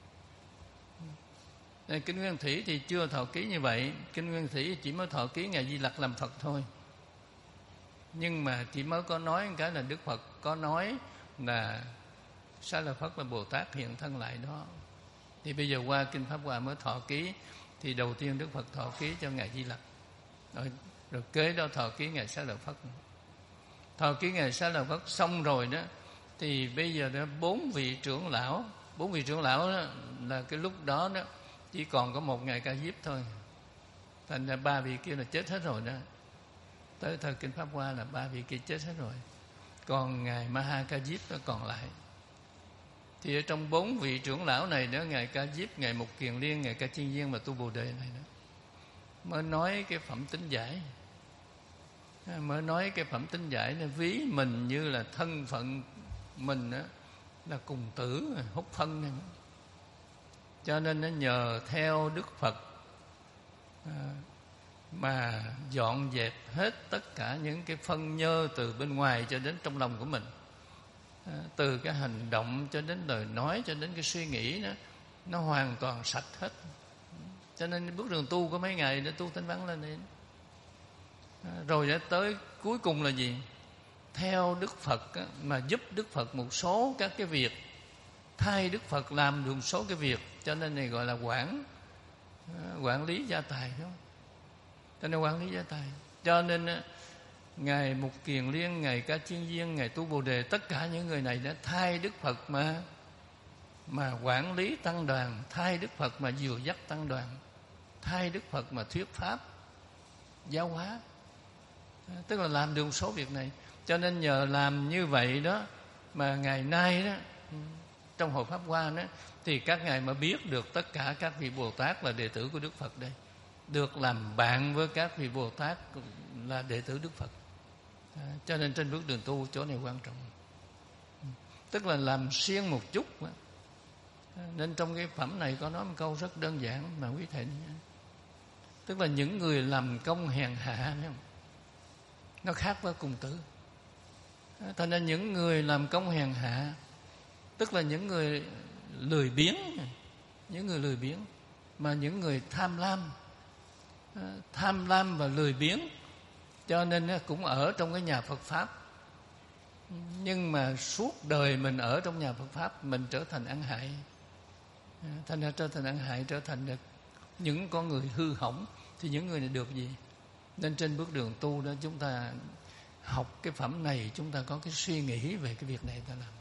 Speaker 1: Kinh Nguyên Thủy thì chưa thọ ký như vậy. Kinh Nguyên Thủy chỉ mới thọ ký Ngài Di Lặc làm Phật thôi. Nhưng mà chỉ mới có nói cái là Đức Phật có nói là Xá Lợi Phất là Bồ Tát hiện thân lại đó. Thì bây giờ qua Kinh Pháp Hoa mới thọ ký. Thì đầu tiên Đức Phật thọ ký cho Ngài Di Lặc, rồi, rồi kế đó thọ ký Ngài Xá Lợi Phất. Thọ ký Ngài Xá Lợi Phất xong rồi đó, thì bây giờ đó bốn vị trưởng lão, bốn vị trưởng lão đó là cái lúc đó đó chỉ còn có một Ngài Ca Diếp thôi. Thành ra ba vị kia là chết hết rồi đó. Tới thời Kinh Pháp Hoa là ba vị kia chết hết rồi, còn Ngài Ma Ha Ca Diếp nó còn lại. Thì ở trong bốn vị trưởng lão này đó, Ngài Ca Diếp, Ngài Mục Kiền Liên, Ngài Ca Chiên Viên mà tu Bồ Đề này đó, mới nói cái phẩm tính giải, mới nói cái phẩm tính giải nó ví mình như là thân phận mình đó, là cùng tử hút phân này. Cho nên nó nhờ theo Đức Phật mà dọn dẹp hết tất cả những cái phân nhơ từ bên ngoài cho đến trong lòng của mình, từ cái hành động cho đến lời nói cho đến cái suy nghĩ đó, nó hoàn toàn sạch hết. Cho nên bước đường tu có mấy ngày để tu tinh văn lên đi. Rồi đã tới cuối cùng là gì? Theo Đức Phật á, mà giúp Đức Phật một số các cái việc, thay Đức Phật làm được một số cái việc. Cho nên này gọi là quản quản lý gia tài, đúng không? Cho nên quản lý gia tài. Cho nên á, Ngài Mục Kiền Liên, Ngài Ca Chiên Viên, Ngài Tu Bồ Đề, tất cả những người này đã thay Đức Phật mà mà quản lý tăng đoàn, thay Đức Phật mà dìu dắt tăng đoàn, thay Đức Phật mà thuyết pháp, giáo hóa. Tức là làm được một số việc này. Cho nên nhờ làm như vậy đó mà ngày nay đó, trong hội Pháp Hoa đó, thì các ngài mới biết được tất cả các vị Bồ Tát là đệ tử của Đức Phật đây, được làm bạn với các vị Bồ Tát là đệ tử Đức Phật. À, cho nên trên bước đường tu chỗ này quan trọng, tức là làm siêng một chút. À, nên trong cái phẩm này có nói một câu rất đơn giản mà quý thầy, tức là những người làm công hèn hạ, thấy không? Nó khác với cùng tử. À, thành ra những người làm công hèn hạ, tức là những người lười biếng, những người lười biếng, mà những người tham lam, à, tham lam và lười biếng, cho nên cũng ở trong cái nhà Phật Pháp. Nhưng mà suốt đời mình ở trong nhà Phật Pháp, mình trở thành ăn hại. Thành ra trở thành ăn hại, trở thành được những con người hư hỏng. Thì những người này được gì? Nên trên bước đường tu đó, chúng ta học cái phẩm này, chúng ta có cái suy nghĩ về cái việc này ta làm.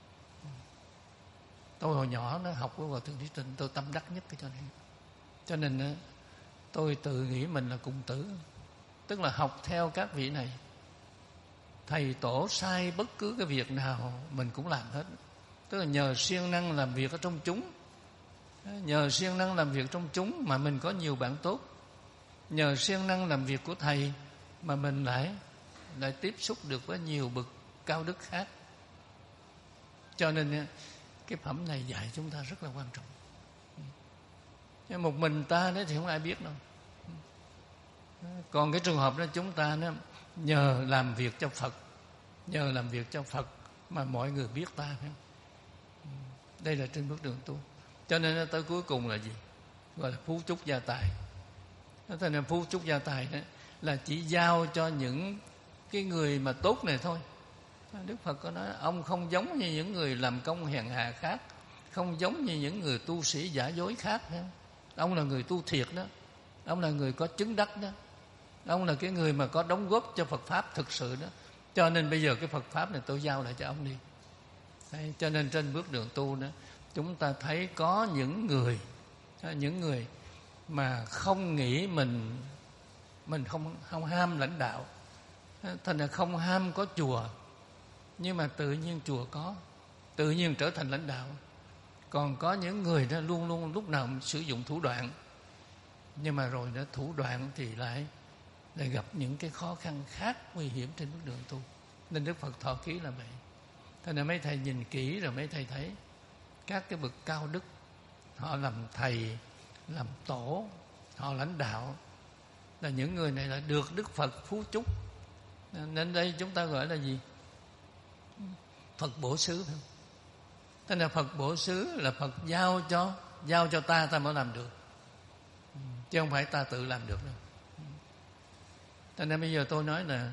Speaker 1: Tôi hồi nhỏ nó học với Hòa Thượng Trí Tình, tôi tâm đắc nhất cái chỗ này. Cho nên tôi tự nghĩ mình là cùng tử, tức là học theo các vị này. Thầy tổ sai bất cứ cái việc nào mình cũng làm hết. Tức là nhờ siêng năng làm việc ở trong chúng, nhờ siêng năng làm việc trong chúng mà mình có nhiều bạn tốt, nhờ siêng năng làm việc của thầy mà mình lại lại tiếp xúc được với nhiều bậc cao đức khác. Cho nên cái phẩm này dạy chúng ta rất là quan trọng. Nhưng một mình ta đấy thì không ai biết đâu. Còn cái trường hợp đó chúng ta đó, nhờ làm việc cho Phật, nhờ làm việc cho Phật mà mọi người biết ta. Đây là trên bước đường tu. Cho nên tới cuối cùng là gì? Gọi là phú trúc gia tài. Thế nên phú trúc gia tài đó là chỉ giao cho những cái người mà tốt này thôi. Đức Phật có nói ông không giống như những người làm công hèn hạ khác, không giống như những người tu sĩ giả dối khác. Ông là người tu thiệt đó, ông là người có chứng đắc đó, ông là cái người mà có đóng góp cho Phật Pháp thực sự đó. Cho nên bây giờ cái Phật Pháp này tôi giao lại cho ông đi. Đấy, cho nên trên bước đường tu đó, chúng ta thấy có những người, những người mà không nghĩ mình mình không không ham lãnh đạo, thành ra không ham có chùa, nhưng mà tự nhiên chùa có, tự nhiên trở thành lãnh đạo. Còn có những người đó luôn luôn lúc nào sử dụng thủ đoạn, nhưng mà rồi đó thủ đoạn thì lại lại gặp những cái khó khăn khác nguy hiểm trên bước đường tu. Nên Đức Phật thọ ký là vậy. Thế nên mấy thầy nhìn kỹ rồi mấy thầy thấy các cái bậc cao đức, họ làm thầy, làm tổ, họ lãnh đạo, là những người này là được Đức Phật phú chúc. Nên đây chúng ta gọi là gì? Phật bổ xứ. Thế nên Phật bổ xứ là Phật giao cho giao cho ta, ta mới làm được, chứ không phải ta tự làm được đâu. Thế nên bây giờ tôi nói là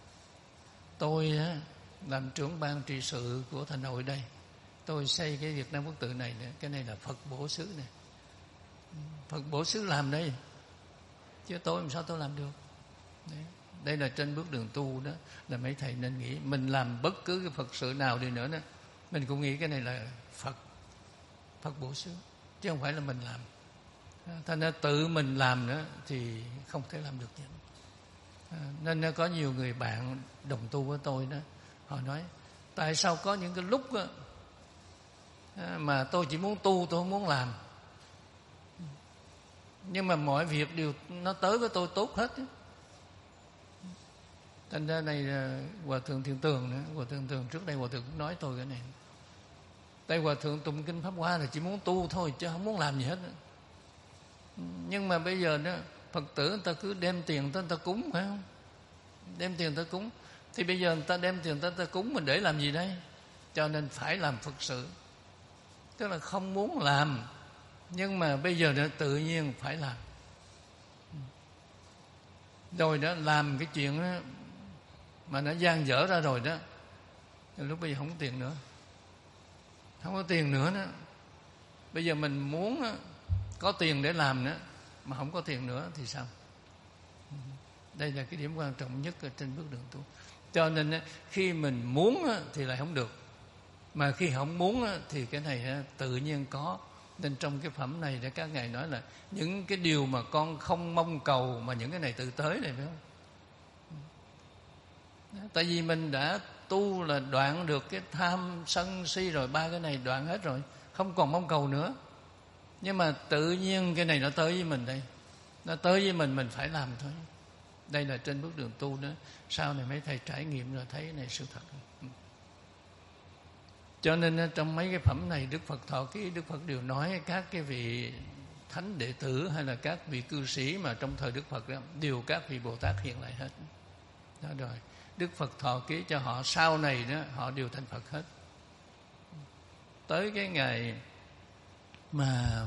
Speaker 1: tôi làm trưởng ban trị sự của thành hội đây, tôi xây cái Việt Nam Quốc tự này, cái này là Phật bổ xứ này. Phật bổ xứ làm đây, chứ tôi làm sao tôi làm được. Đấy. Đây là trên bước đường tu đó, là mấy thầy nên nghĩ mình làm bất cứ cái Phật sự nào đi nữa đó, mình cũng nghĩ cái này là Phật Phật bổ xứ, chứ không phải là mình làm. Thành ra tự mình làm nữa thì không thể làm được gì. Nên có nhiều người bạn đồng tu với tôi đó, họ nói tại sao có những cái lúc đó, mà tôi chỉ muốn tu, tôi không muốn làm, nhưng mà mọi việc đều nó tới với tôi tốt hết. Thành ra này Hòa Thượng Thiện Tường nữa, Hòa Thượng Tường trước đây Hòa Thượng cũng nói tôi cái này. Đây Hòa Thượng tụng kinh Pháp Hoa là chỉ muốn tu thôi, chứ không muốn làm gì hết. Nhưng mà bây giờ đó, Phật tử người ta cứ đem tiền tới người ta cúng, phải không? Đem tiền tới cúng. Thì bây giờ người ta đem tiền tới người ta cúng, mình để làm gì đây? Cho nên phải làm Phật sự. Tức là không muốn làm, nhưng mà bây giờ nó tự nhiên phải làm. Rồi đó làm cái chuyện đó, mà nó gian dở ra rồi đó, lúc bây giờ không có tiền nữa. Không có tiền nữa đó. Bây giờ mình muốn có tiền để làm nữa, mà không có tiền nữa thì sao? Đây là cái điểm quan trọng nhất ở trên bước đường tu. Cho nên khi mình muốn thì lại không được, mà khi không muốn thì cái này tự nhiên có. Nên trong cái phẩm này để các ngài nói là những cái điều mà con không mong cầu, mà những cái này tự tới này, phải không? Tại vì mình đã tu là đoạn được cái tham sân si rồi, ba cái này đoạn hết rồi, không còn mong cầu nữa. Nhưng mà tự nhiên cái này nó tới với mình đây, nó tới với mình, mình phải làm thôi. Đây là trên bước đường tu đó. Sau này mấy thầy trải nghiệm rồi thấy cái này sự thật. Cho nên trong mấy cái phẩm này Đức Phật thọ ký, Đức Phật đều nói các cái vị thánh đệ tử hay là các vị cư sĩ mà trong thời Đức Phật đó, đều các vị Bồ Tát hiện lại hết. Đó rồi, Đức Phật thọ ký cho họ, sau này đó họ đều thành Phật hết. Tới cái ngày mà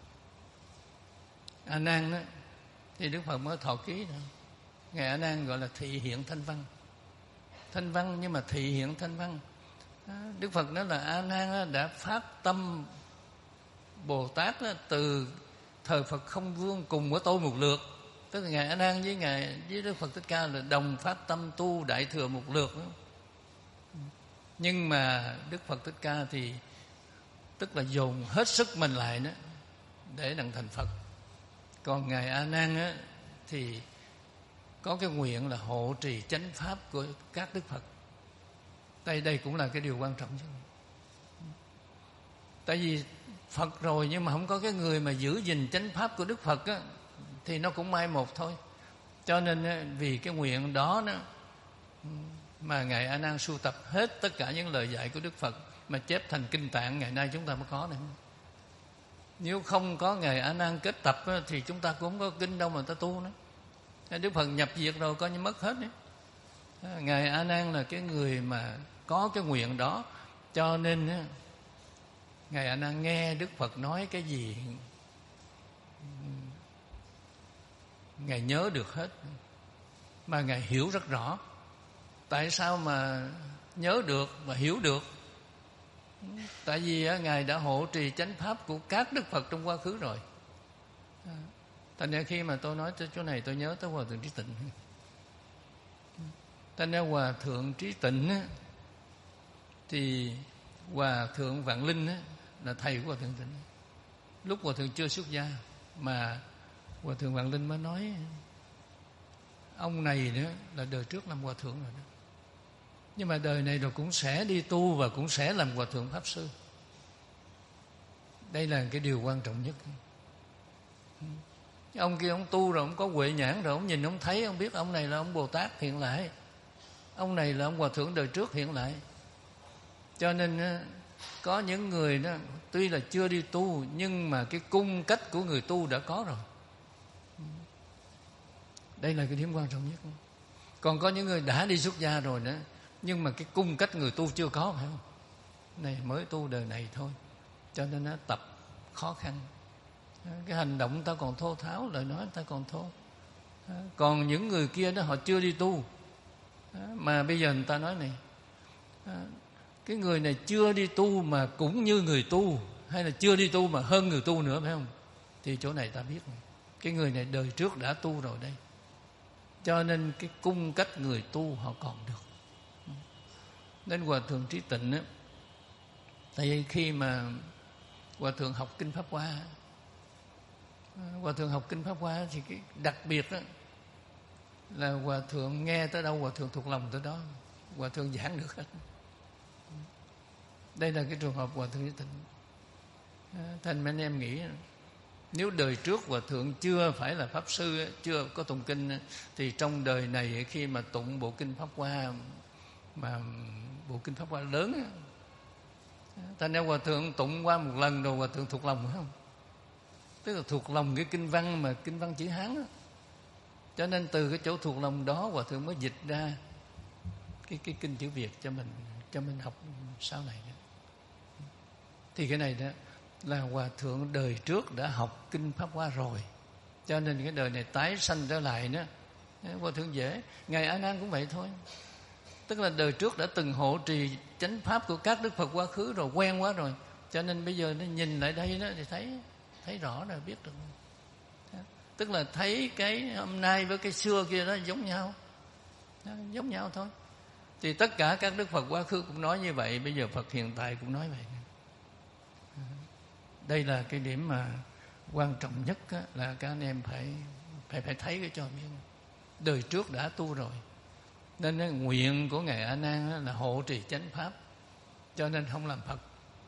Speaker 1: A Nan đó thì Đức Phật mới thọ ký nữa. Ngày A Nan gọi là thị hiện thanh văn. Thanh văn nhưng mà thị hiện thanh văn. Đức Phật nói là A Nan đã phát tâm Bồ Tát từ thời Phật Không Vương cùng với tôi một lượt. Tức là Ngài A Nan với Ngài với Đức Phật Thích Ca là đồng phát tâm tu Đại Thừa một lượt đó. Nhưng mà Đức Phật Thích Ca thì tức là dồn hết sức mình lại đó để đặng thành Phật. Còn Ngài A Nan á, thì có cái nguyện là hộ trì chánh pháp của các Đức Phật. Đây đây cũng là cái điều quan trọng chứ. Tại vì Phật rồi nhưng mà không có cái người mà giữ gìn chánh pháp của Đức Phật á, thì nó cũng mai một thôi. Cho nên vì cái nguyện đó đó mà Ngài A Nan sưu tập hết tất cả những lời dạy của Đức Phật mà chép thành kinh Tạng, ngày nay chúng ta mới có này. Nếu không có Ngài A Nan kết tập thì chúng ta cũng không có kinh đâu mà ta tu nữa. Đức Phật nhập diệt rồi coi như mất hết đấy. Ngài A Nan là cái người mà có cái nguyện đó, cho nên Ngài A Nan nghe Đức Phật nói cái gì Ngài nhớ được hết, mà Ngài hiểu rất rõ. Tại sao mà nhớ được và hiểu được? Tại vì Ngài đã hộ trì chánh pháp của các Đức Phật trong quá khứ rồi. Thành ra khi mà tôi nói tới chỗ này, tôi nhớ tới Hòa Thượng Trí Tịnh. Thành ra Hòa Thượng Trí Tịnh thì Hòa Thượng Vạn Linh là thầy của Hòa Thượng Tịnh. Lúc Hòa Thượng chưa xuất gia mà Hòa Thượng Vạn Linh mới nói ông này nữa là đời trước làm Hòa Thượng rồi đó, nhưng mà đời này rồi cũng sẽ đi tu và cũng sẽ làm Hòa Thượng Pháp Sư. Đây là cái điều quan trọng nhất. Ông kia ông tu rồi, ông có huệ nhãn rồi, ông nhìn ông thấy, ông biết ông này là ông Bồ Tát hiện lại, ông này là ông Hòa Thượng đời trước hiện lại. Cho nên có những người đó tuy là chưa đi tu, nhưng mà cái cung cách của người tu đã có rồi. Đây là cái điểm quan trọng nhất. Còn có những người đã đi xuất gia rồi nữa, nhưng mà cái cung cách người tu chưa có, phải không? Này mới tu đời này thôi, cho nên nó tập khó khăn. Cái hành động ta còn thô tháo, lời nói ta còn thô. Còn những người kia đó họ chưa đi tu, mà bây giờ người ta nói này, cái người này chưa đi tu mà cũng như người tu, hay là chưa đi tu mà hơn người tu nữa, phải không? Thì chỗ này ta biết này, cái người này đời trước đã tu rồi đây. Cho nên cái cung cách người tu họ còn được. Nên Hòa Thượng Trí Tịnh á, tại vì khi mà Hòa Thượng học Kinh Pháp Hoa, Hòa Thượng học Kinh Pháp Hoa thì cái đặc biệt đó là Hòa Thượng nghe tới đâu Hòa Thượng thuộc lòng tới đó, Hòa Thượng giảng được hết. Đây là cái trường hợp Hòa Thượng Trí Tịnh. Thành mấy anh em nghĩ nếu đời trước Hòa Thượng chưa phải là Pháp Sư, chưa có tụng kinh, thì trong đời này khi mà tụng bộ Kinh Pháp Hoa, mà bộ Kinh Pháp Hoa lớn, thành ra Hòa Thượng tụng qua một lần rồi Hòa Thượng thuộc lòng, phải không? Tức là thuộc lòng cái kinh văn, mà kinh văn chữ Hán đó. Cho nên từ cái chỗ thuộc lòng đó Hòa Thượng mới dịch ra cái, cái kinh chữ Việt cho mình, cho mình học sau này đó. Thì cái này đó là Hòa Thượng đời trước đã học Kinh Pháp Hoa rồi, cho nên cái đời này tái sanh trở lại đó Hòa Thượng dễ. Ngài A Nan cũng vậy thôi. Tức là đời trước đã từng hộ trì chánh pháp của các Đức Phật quá khứ rồi, quen quá rồi, cho nên bây giờ nó nhìn lại đây đó thì thấy thấy rõ rồi, biết được. Tức là thấy cái hôm nay với cái xưa kia đó giống nhau, đó, giống nhau thôi. Thì tất cả các Đức Phật quá khứ cũng nói như vậy, bây giờ Phật hiện tại cũng nói vậy. Đây là cái điểm mà quan trọng nhất á, là các anh em phải phải phải thấy cái cho biết. Đời trước đã tu rồi, nên cái nguyện của Ngài A Nan là hộ trì chánh pháp, cho nên không làm Phật.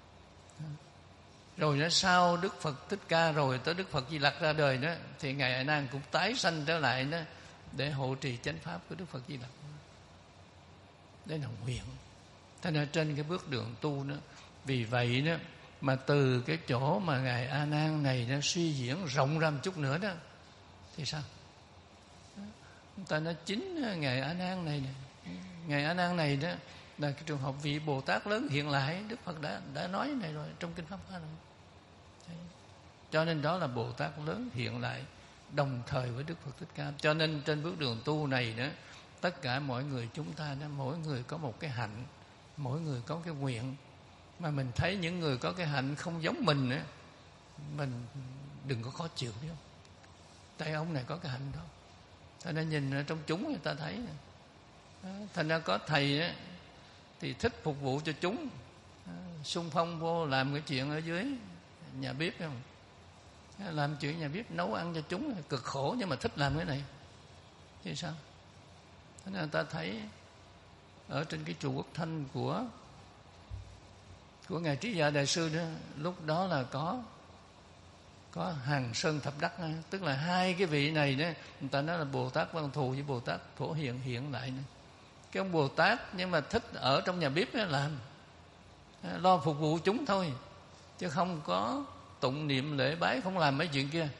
Speaker 1: Rồi nó sau Đức Phật Thích Ca rồi tới Đức Phật Di Lặc ra đời đó, thì Ngài A Nan cũng tái sanh trở lại đó để hộ trì chánh pháp của Đức Phật Di Lặc. Đây là nguyện. Thế nên trên cái bước đường tu đó, vì vậy đó mà từ cái chỗ mà Ngài A Nan này nó suy diễn rộng ra một chút nữa đó, thì sao? Người ta nói chính Ngài A Nan này, Ngài A Nan này đó là cái trường hợp vị Bồ Tát lớn hiện lại. Đức Phật đã đã nói này rồi trong Kinh Pháp Hoa rồi. Cho nên đó là Bồ Tát lớn hiện lại đồng thời với Đức Phật Thích Ca. Cho nên trên bước đường tu này đó, tất cả mọi người chúng ta đó, mỗi người có một cái hạnh, mỗi người có cái nguyện. Mà mình thấy những người có cái hạnh không giống mình nữa, mình đừng có khó chịu, biết không? Tại ông này có cái hạnh đó, thành ra nhìn ở trong chúng người ta thấy. Thành ra có thầy đó, thì thích phục vụ cho chúng, xung phong vô làm cái chuyện ở dưới nhà bếp, phải không? Làm chuyện nhà bếp nấu ăn cho chúng cực khổ, nhưng mà thích làm cái này thì sao? Thế nên người ta thấy ở trên cái chùa Quốc Thanh của của Ngài Trí Dạ Đại Sư đó, lúc đó là có có Hàng Sơn Thập Đắc, tức là hai cái vị này đó, người ta nói là Bồ Tát Văn Thù với Bồ Tát Phổ Hiền hiện lại nữa. Cái ông Bồ Tát nhưng mà thích ở trong nhà bếp làm, lo phục vụ chúng thôi, chứ không có tụng niệm lễ bái, không làm mấy chuyện kia.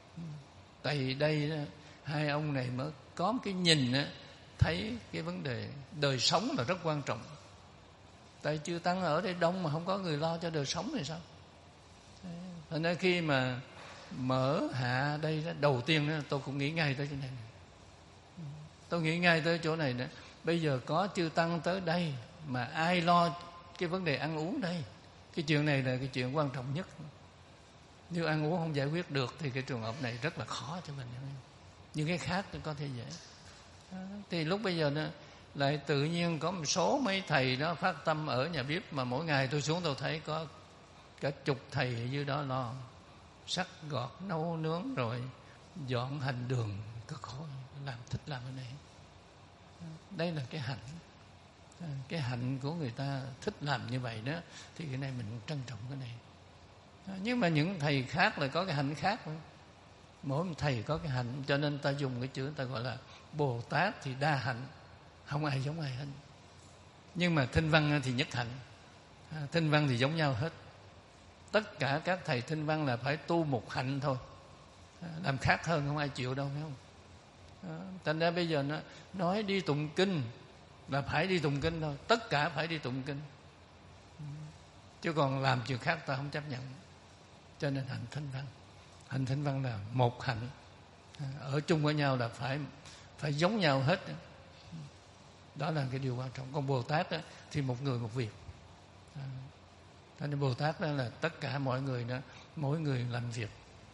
Speaker 1: Tại đây đó, hai ông này mới có một cái nhìn đó, thấy cái vấn đề đời sống là rất quan trọng. Tại chư tăng ở đây đông mà không có người lo cho đời sống thì sao? Thế nên khi mà mở hạ đây đó, đầu tiên đó, tôi cũng nghĩ ngay tới chỗ này. Tôi nghĩ ngay tới chỗ này nữa. Bây giờ có chư tăng tới đây mà ai lo cái vấn đề ăn uống đây? Cái chuyện này là cái chuyện quan trọng nhất. Nếu ăn uống không giải quyết được thì cái trường hợp này rất là khó cho mình. Nhưng cái khác thì có thể dễ. Thì lúc bây giờ nó lại tự nhiên có một số mấy thầy đó phát tâm ở nhà bếp, mà mỗi ngày tôi xuống tôi thấy có cả chục thầy ở dưới đó lo sắc gọt nấu nướng rồi dọn hành đường, cực khổ, làm thích làm cái này. Đây là cái hạnh, cái hạnh của người ta thích làm như vậy đó, thì cái này mình trân trọng cái này. Nhưng mà những thầy khác là có cái hạnh khác, mỗi một thầy có cái hạnh, cho nên ta dùng cái chữ ta gọi là Bồ Tát thì đa hạnh, không ai giống ai hết. Nhưng mà Thinh Văn thì nhất hạnh, Thinh Văn thì giống nhau hết. Tất cả các thầy Thinh Văn là phải tu một hạnh thôi, làm khác hơn không ai chịu đâu, phải không? Thành ra bây giờ nó nói đi tụng kinh là phải đi tụng kinh thôi, tất cả phải đi tụng kinh, chứ còn làm chuyện khác ta không chấp nhận. Cho nên hạnh Thinh Văn, hạnh Thinh Văn là một hạnh, ở chung với nhau là phải phải giống nhau hết. Đó là cái điều quan trọng. Còn Bồ Tát đó, thì một người một việc. Cho nên Bồ Tát đó là tất cả mọi người đó, mỗi người làm việc.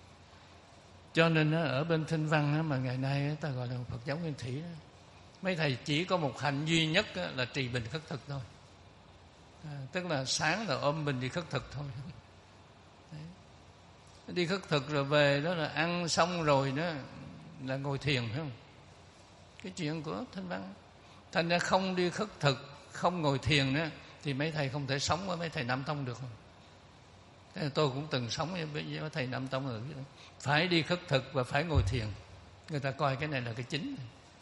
Speaker 1: Cho nên đó, ở bên Thinh Văn đó, mà ngày nay đó, ta gọi là Phật giáo Nguyên Thủy đó, mấy thầy chỉ có một hạnh duy nhất đó, là trì bình khất thực thôi. À, tức là sáng là ôm bình đi khất thực thôi. Đấy. Đi khất thực rồi về đó là ăn xong rồi đó là ngồi thiền, phải không? Cái chuyện của Thinh Văn. Thành ra không đi khất thực, không ngồi thiền nữa thì mấy thầy không thể sống với mấy thầy Nam Tông được không? Thế là tôi cũng từng sống với mấy thầy Nam Tông rồi. Phải đi khất thực và phải ngồi thiền. Người ta coi cái này là cái chính.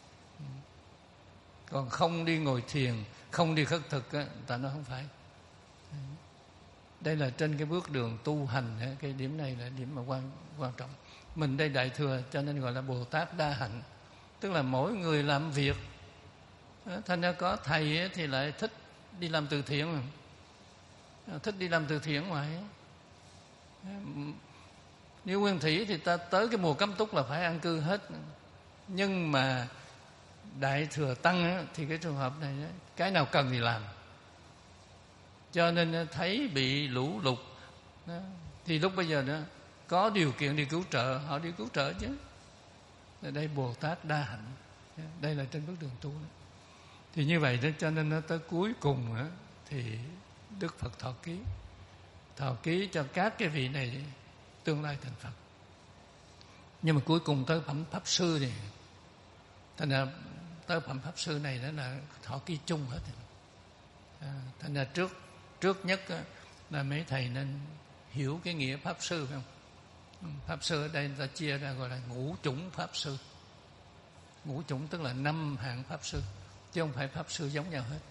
Speaker 1: Còn không đi ngồi thiền, không đi khất thực, người ta nói không phải. Đây là trên cái bước đường tu hành, cái điểm này là điểm mà quan, quan trọng. Mình đây Đại Thừa cho nên gọi là Bồ Tát đa hạnh. Tức là mỗi người làm việc. Thành ra có thầy thì lại thích đi làm từ thiện, thích đi làm từ thiện ngoài. Nếu Nguyên Thủy thì ta tới cái mùa cấm túc là phải an cư hết. Nhưng mà Đại Thừa Tăng thì cái trường hợp này cái nào cần thì làm. Cho nên thấy bị lũ lụt thì lúc bây giờ đó có điều kiện đi cứu trợ, họ đi cứu trợ chứ. Đây Bồ Tát đa hạnh. Đây là trên bước đường tu đó. Thì như vậy đó, cho nên nó tới cuối cùng đó, thì Đức Phật thọ ký, thọ ký cho các cái vị này tương lai thành Phật. Nhưng mà cuối cùng tới phẩm Pháp Sư thì thành ra tới phẩm Pháp Sư này đó là thọ ký chung hết. À, thành ra trước trước nhất là mấy thầy nên hiểu cái nghĩa Pháp Sư, phải không? Pháp Sư ở đây ta chia ra gọi là ngũ chủng Pháp Sư. Ngũ chủng tức là năm hạng Pháp Sư, chứ không phải Pháp Sư giống nhau hết.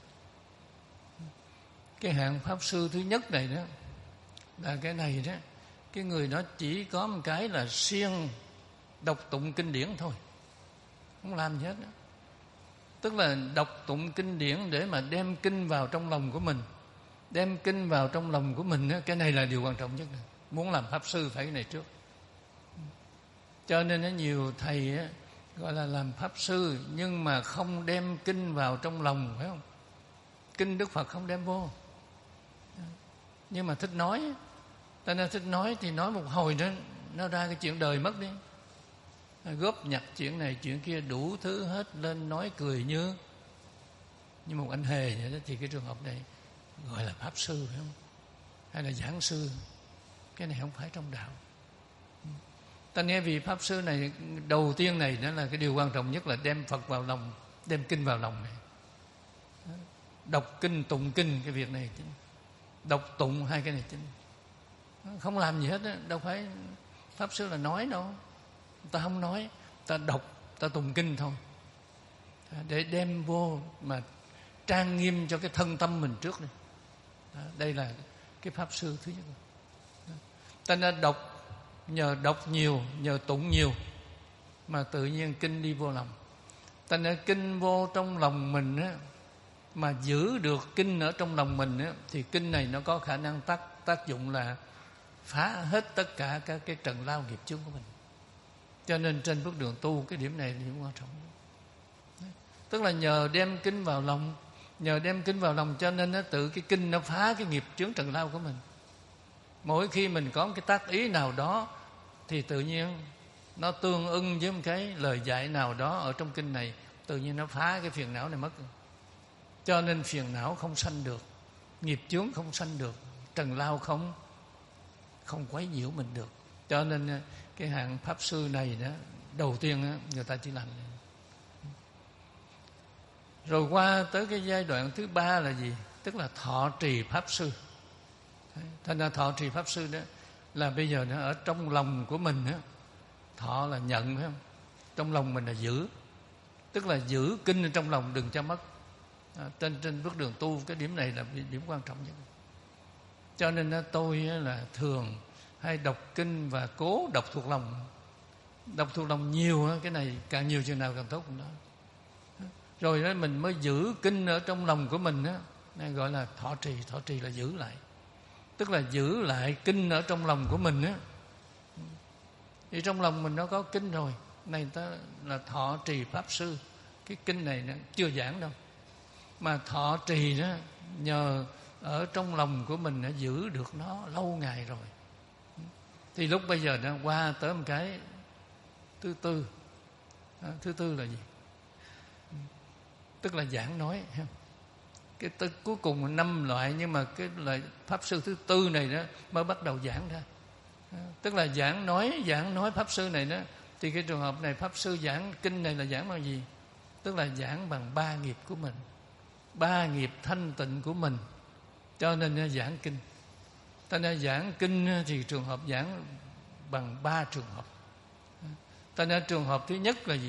Speaker 1: Cái hạng Pháp Sư thứ nhất này đó là cái này đó, cái người đó chỉ có một cái là siêng đọc tụng kinh điển thôi, không làm gì hết đó. Tức là đọc tụng kinh điển để mà đem kinh vào trong lòng của mình. Đem kinh vào trong lòng của mình đó, cái này là điều quan trọng nhất này. Muốn làm Pháp Sư phải cái này trước. Cho nên nó nhiều thầy á, gọi là làm Pháp Sư nhưng mà không đem kinh vào trong lòng, phải không? Kinh Đức Phật không đem vô, nhưng mà thích nói. Ta nên thích nói thì nói một hồi nó, nó ra cái chuyện đời mất đi. Góp nhặt chuyện này chuyện kia đủ thứ hết lên nói cười như như một anh hề vậy đó. Thì cái trường hợp này gọi là Pháp Sư, phải không? Hay là giảng sư. Cái này không phải trong đạo. Ta nghe vị Pháp Sư này đầu tiên này đó là cái điều quan trọng nhất là đem Phật vào lòng, đem kinh vào lòng này. Đọc kinh, tụng kinh, cái việc này chính. Đọc tụng hai cái này chính. Không làm gì hết đó. Đâu phải Pháp Sư là nói đâu. Ta không nói, ta đọc, ta tụng kinh thôi. Để đem vô mà trang nghiêm cho cái thân tâm mình trước đi. Đây là cái Pháp Sư thứ nhất. Ta nên đọc, nhờ đọc nhiều, nhờ tụng nhiều mà tự nhiên kinh đi vô lòng. Ta nên kinh vô trong lòng mình á, mà giữ được kinh ở trong lòng mình á, thì kinh này nó có khả năng tác tác dụng là phá hết tất cả các cái trần lao nghiệp chướng của mình. Cho nên trên bước đường tu, cái điểm này là điểm quan trọng. Tức là nhờ đem kinh vào lòng, nhờ đem kinh vào lòng cho nên nó tự cái kinh nó phá cái nghiệp chướng trần lao của mình. Mỗi khi mình có cái tác ý nào đó thì tự nhiên nó tương ưng với một cái lời dạy nào đó ở trong kinh này, tự nhiên nó phá cái phiền não này mất. Cho nên phiền não không sanh được, nghiệp chướng không sanh được, trần lao không không quấy nhiễu mình được. Cho nên cái hạng pháp sư này đó, đầu tiên người ta chỉ làm. Rồi qua tới cái giai đoạn thứ ba là gì? Tức là thọ trì pháp sư. Thành ra thọ trì pháp sư đó là bây giờ nó ở trong lòng của mình đó. Thọ là nhận, phải không? Trong lòng mình là giữ. Tức là giữ kinh ở trong lòng đừng cho mất. À, trên trên bước đường tu cái điểm này là điểm quan trọng nhất. Cho nên đó, tôi là thường hay đọc kinh và cố đọc thuộc lòng. Đọc thuộc lòng nhiều, cái này càng nhiều chừng nào càng tốt cũng đó. Rồi đó mình mới giữ kinh ở trong lòng của mình đó, này gọi là thọ trì. Thọ trì là giữ lại, tức là giữ lại kinh ở trong lòng của mình á. Thì trong lòng mình nó có kinh rồi, này ta là thọ trì pháp sư. Cái kinh này nó chưa giảng đâu, mà thọ trì đó nhờ ở trong lòng của mình nó giữ được nó lâu ngày rồi. Thì lúc bây giờ nó qua tới một cái thứ tư. À, thứ tư là gì? Tức là giảng nói. Cái tức cuối cùng năm loại, nhưng mà cái loại pháp sư thứ tư này đó mới bắt đầu giảng ra. Tức là giảng nói, giảng nói pháp sư này đó. Thì cái trường hợp này pháp sư giảng kinh này là giảng bằng gì? Tức là giảng bằng ba nghiệp của mình, ba nghiệp thanh tịnh của mình. Cho nên nó giảng kinh. Ta nên giảng kinh thì trường hợp giảng bằng ba trường hợp. Ta nên trường hợp thứ nhất là gì?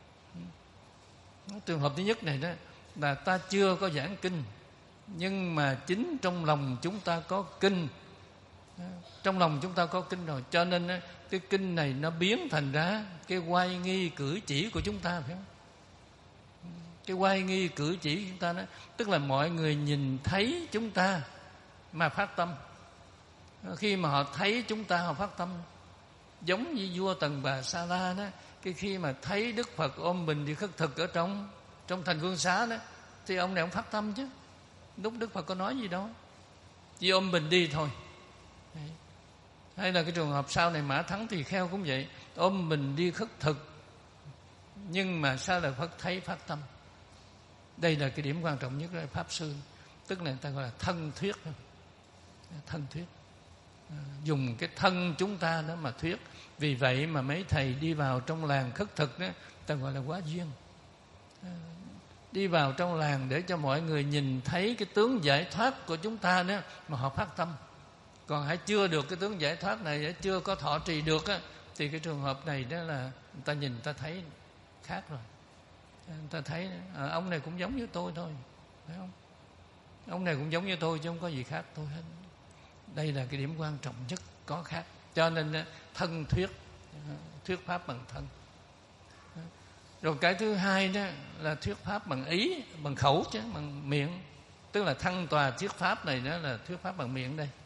Speaker 1: Trường hợp thứ nhất này đó là ta chưa có giảng kinh, nhưng mà chính trong lòng chúng ta có kinh. Trong lòng chúng ta có kinh rồi, cho nên cái kinh này nó biến thành ra cái oai nghi cử chỉ của chúng ta, phải không? Cái oai nghi cử chỉ của chúng ta đó, tức là mọi người nhìn thấy chúng ta mà phát tâm. Khi mà họ thấy chúng ta họ phát tâm. Giống như vua Tần Bà Sa La đó, cái khi mà thấy Đức Phật ôm bình đi khất thực ở trong trong thành Vương Xá đó, thì ông này ông phát tâm chứ. Lúc Đức Phật có nói gì đâu, chỉ ôm bình đi thôi. Đấy. Hay là cái trường hợp sau này Mã Thắng Tỳ Kheo cũng vậy, ôm bình đi khất thực, nhưng mà sao là Phật thấy phát tâm. Đây là cái điểm quan trọng nhất là pháp sư, tức là người ta gọi là thân thuyết. Thân thuyết, dùng cái thân chúng ta đó mà thuyết. Vì vậy mà mấy thầy đi vào trong làng khất thực đó, ta gọi là quá duyên. Đi vào trong làng để cho mọi người nhìn thấy cái tướng giải thoát của chúng ta đó mà họ phát tâm. Còn hãy chưa được cái tướng giải thoát này, chưa có thọ trì được á, thì cái trường hợp này đó là người ta nhìn ta thấy khác rồi. Người ta thấy à, ông này cũng giống như tôi thôi, phải không? Ông này cũng giống như tôi chứ không có gì khác tôi hết. Đây là cái điểm quan trọng nhất, có khác. Cho nên thân thuyết, thuyết pháp bằng thân. Rồi cái thứ hai đó là thuyết pháp bằng ý, bằng khẩu chứ, bằng miệng. Tức là thân tòa thuyết pháp này đó là thuyết pháp bằng miệng đây.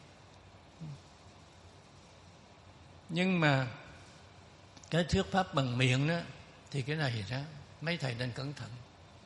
Speaker 1: Nhưng mà cái thuyết pháp bằng miệng đó thì cái này đó mấy thầy nên cẩn thận.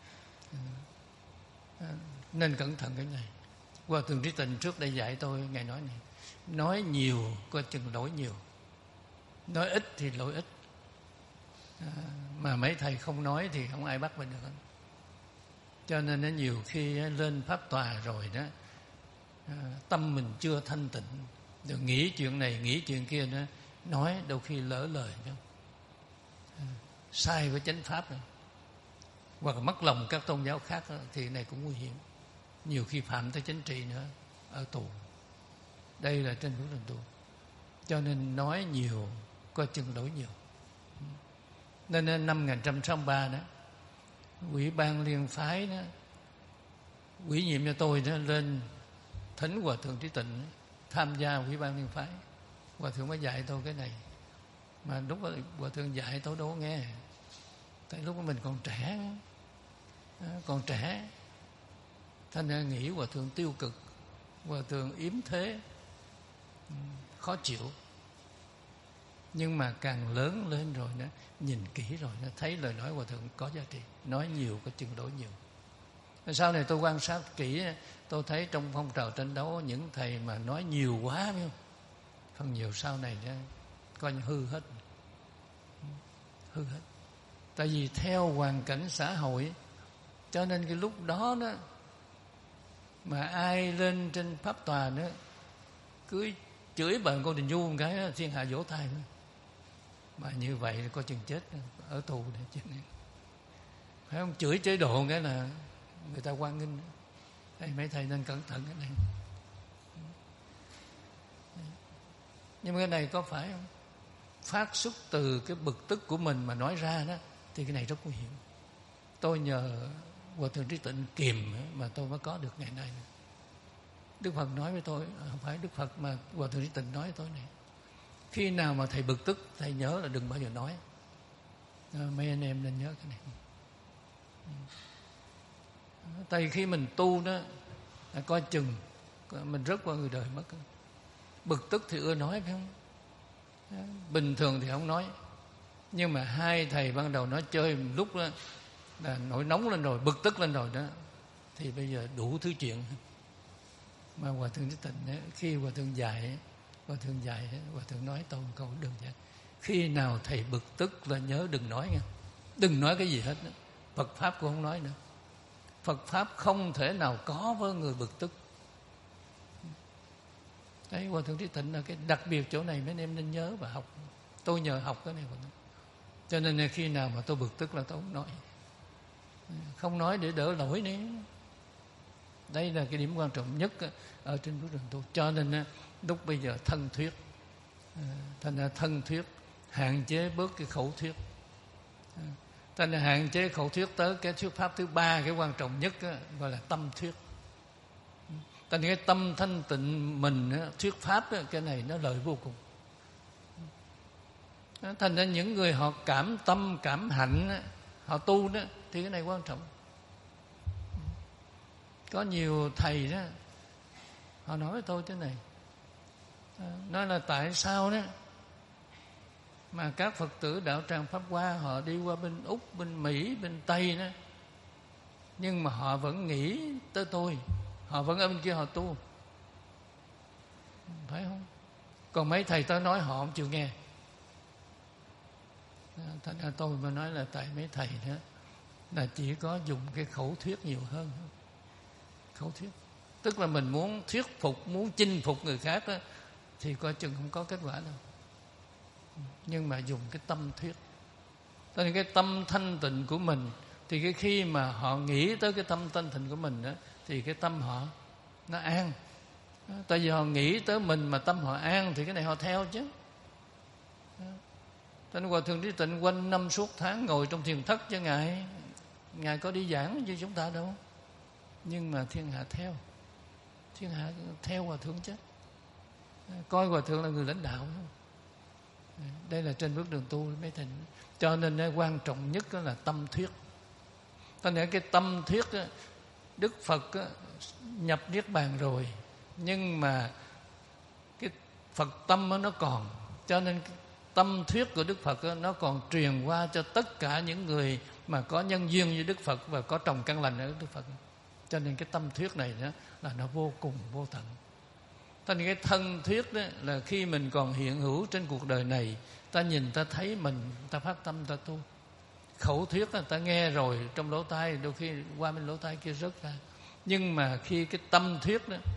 Speaker 1: Nên cẩn thận cái này. Hòa Thượng Trí Tịnh trước đây dạy tôi, Ngài nói này: nói nhiều coi chừng lỗi nhiều, nói ít thì lỗi ít. À, mà mấy thầy không nói thì không ai bắt mình được. Cho nên nó nhiều khi lên pháp tòa rồi đó, à, tâm mình chưa thanh tịnh, rồi nghĩ chuyện này nghĩ chuyện kia đó, nói đôi khi lỡ lời chứ. À, sai với chánh pháp này, hoặc là mất lòng các tôn giáo khác đó, thì này cũng nguy hiểm. Nhiều khi phạm tới chánh trị nữa, ở tù. Đây là trên bước đường tu. Cho nên nói nhiều coi chừng lỗi nhiều. Nên năm một nghìn chín trăm sáu mươi ba đó, Ủy ban Liên Phái đó ủy nhiệm cho tôi đó lên thỉnh Hòa Thượng Trí Tịnh tham gia Ủy ban Liên Phái. Hòa thượng mới dạy tôi cái này. Mà lúc đó Hòa thượng dạy tôi đâu có nghe. Tại lúc đó mình còn trẻ, còn trẻ, thành ra nghĩ Hòa thượng tiêu cực, Hòa thượng yếm thế, khó chịu. Nhưng mà càng lớn lên rồi đó, nhìn kỹ rồi nó thấy lời nói Hòa thượng có giá trị, nói nhiều có chừng đổi nhiều. Sau này tôi quan sát kỹ, tôi thấy trong phong trào tranh đấu những thầy mà nói nhiều quá, phải không? Phần nhiều sau này đó, coi như hư hết, hư hết. Tại vì theo hoàn cảnh xã hội, cho nên cái lúc đó đó mà ai lên trên pháp tòa nữa cứ chửi bậy con Đình Du một cái đó, thiên hạ vỗ tay nữa. Mà như vậy là có chừng chết ở tù này chứ. Phải không? Chửi chế độ cái là người ta quan nghênh. Đây, mấy thầy nên cẩn thận cái này. Nhưng mà cái này có phải không? Phát xuất từ cái bực tức của mình mà nói ra đó, thì cái này rất nguy hiểm. Tôi nhờ Hòa thượng Trí Tịnh kìm mà tôi mới có được ngày nay. Đức Phật nói với tôi, không phải Đức Phật mà Hòa thượng Trí Tịnh nói với tôi này: khi nào mà thầy bực tức, thầy nhớ là đừng bao giờ nói. Mấy anh em nên nhớ cái này. Tại khi mình tu đó, coi chừng mình rớt qua người đời mất. Bực tức thì ưa nói, phải không? Bình thường thì không nói. Nhưng mà hai thầy ban đầu nói chơi một lúc đó, là nổi nóng lên rồi, bực tức lên rồi đó, thì bây giờ đủ thứ chuyện. Mà Hòa thượng Trí Tịnh ấy, khi Hòa thượng dạy, Hòa thượng dạy, Hòa thượng nói tôi một câu đơn giản: khi nào thầy bực tức là nhớ đừng nói nha, đừng nói cái gì hết đó. Phật pháp cũng không nói nữa. Phật pháp không thể nào có với người bực tức. Đấy, Hòa thượng Trí Tịnh là cái đặc biệt chỗ này, mấy anh em nên nhớ và học. Tôi nhờ học cái này, cho nên khi nào mà tôi bực tức là tôi không nói, không nói để đỡ lỗi nữa. Đây là cái điểm quan trọng nhất ở trên bước đường tu. Cho nên lúc bây giờ thân thuyết, thành ra thân thuyết, hạn chế bớt cái khẩu thuyết. Thành ra hạn chế khẩu thuyết tới cái thuyết pháp thứ ba, cái quan trọng nhất đó, gọi là tâm thuyết. Thành ra cái tâm thanh tịnh mình đó, thuyết pháp đó, cái này nó lợi vô cùng. Thành ra những người họ cảm tâm, cảm hạnh, họ tu đó, thì cái này quan trọng. Có nhiều thầy đó, họ nói với tôi thế này, nói là tại sao đó mà các Phật tử đạo tràng Pháp Hoa họ đi qua bên Úc, bên Mỹ, bên Tây đó, nhưng mà họ vẫn nghĩ tới tôi, họ vẫn ở bên kia họ tu, phải không? Còn mấy thầy tới nói họ không chịu nghe. Thành ra tôi mới nói là tại mấy thầy đó là chỉ có dùng cái khẩu thuyết nhiều hơn. Khẩu thuyết, tức là mình muốn thuyết phục, muốn chinh phục người khác đó, thì coi chừng không có kết quả đâu. Nhưng mà dùng cái tâm thuyết, cho nên cái tâm thanh tịnh của mình, thì cái khi mà họ nghĩ tới cái tâm thanh tịnh của mình đó, thì cái tâm họ nó an. Tại vì họ nghĩ tới mình mà tâm họ an, thì cái này họ theo chứ. Cho nên Hòa thượng Trí Tịnh quanh năm suốt tháng ngồi trong thiền thất cho Ngài. Ngài có đi giảng như chúng ta đâu, nhưng mà thiên hạ theo, thiên hạ theo Hòa thượng chứ, coi Hòa thượng là người lãnh đạo. Đây là trên bước đường tu mấy thầy. Cho nên quan trọng nhất là tâm thuyết. Cho nên cái tâm thuyết đó, Đức Phật đó, nhập niết bàn rồi, nhưng mà cái Phật tâm đó, nó còn. Cho nên tâm thuyết của Đức Phật đó, nó còn truyền qua cho tất cả những người mà có nhân duyên như Đức Phật và có trồng căn lành ở Đức Phật. Cho nên cái tâm thuyết này đó là nó vô cùng vô tận. Cho nên cái thân thuyết đó là khi mình còn hiện hữu trên cuộc đời này, ta nhìn ta thấy mình, ta phát tâm ta tu. Khẩu thuyết là ta nghe rồi trong lỗ tai, đôi khi qua bên lỗ tai kia rớt ra. Nhưng mà khi cái tâm thuyết đó,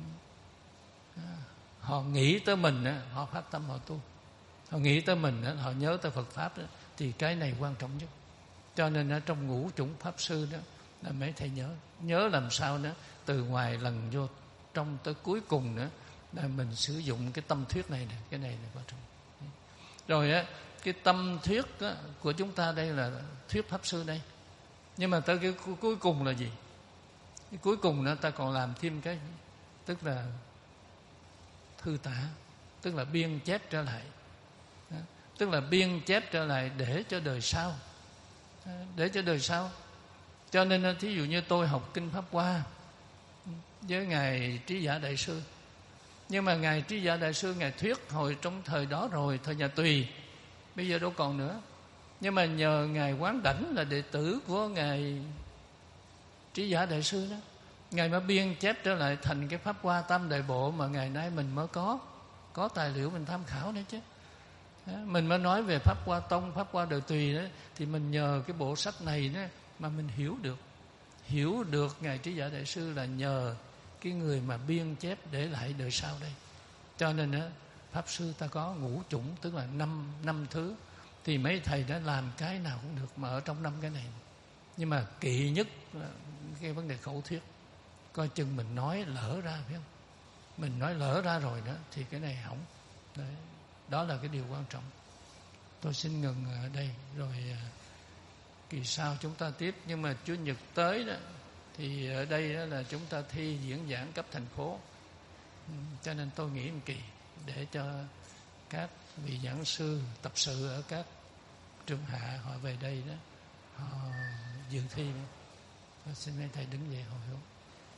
Speaker 1: họ nghĩ tới mình đó, họ phát tâm họ tu. Họ nghĩ tới mình đó, họ nhớ tới Phật pháp đó, thì cái này quan trọng nhất. Cho nên ở trong ngũ chủng pháp sư đó là mấy thầy nhớ, nhớ làm sao đó từ ngoài lần vô trong tới cuối cùng nữa là mình sử dụng cái tâm thuyết này nè, cái này là quan trọng. Rồi á, cái tâm thuyết á, của chúng ta đây là thuyết pháp sư đây, nhưng mà tới cái cuối cùng là gì? Cái cuối cùng nữa ta còn làm thêm cái, tức là thư tả, tức là biên chép trở lại. Tức là biên chép trở lại để cho đời sau, để cho đời sau. Cho nên thí dụ như tôi học Kinh Pháp Hoa với Ngài Trí Giả Đại Sư, nhưng mà Ngài Trí Giả Đại Sư Ngài thuyết hồi trong thời đó rồi, thời nhà Tùy, bây giờ đâu còn nữa. Nhưng mà nhờ Ngài Quán Đảnh là đệ tử của Ngài Trí Giả Đại Sư đó, Ngài mới biên chép trở lại thành cái Pháp Hoa Tam Đại Bộ mà ngày nay mình mới có có tài liệu mình tham khảo nữa chứ. Mình mới nói về Pháp Hoa Tông, Pháp Hoa Đời Tùy đó, thì mình nhờ cái bộ sách này đó mà mình hiểu được. Hiểu được Ngài Trí Giả Đại Sư là nhờ cái người mà biên chép để lại đời sau đây. Cho nên đó, Pháp Sư ta có ngũ chủng, tức là năm, năm thứ. Thì mấy thầy đã làm cái nào cũng được mà ở trong năm cái này. Nhưng mà kỵ nhất là cái vấn đề khẩu thuyết. Coi chừng mình nói lỡ ra, phải không? Mình nói lỡ ra rồi đó thì cái này hỏng. Đấy. Đó là cái điều quan trọng. Tôi xin ngừng ở đây rồi kỳ sau chúng ta tiếp. Nhưng mà Chủ nhật tới đó thì ở đây đó là chúng ta thi diễn giảng cấp thành phố, cho nên tôi nghỉ một kỳ để cho các vị giảng sư tập sự ở các trường hạ họ về đây đó, họ dự thi. Tôi xin mấy thầy đứng dậy hồi hướng.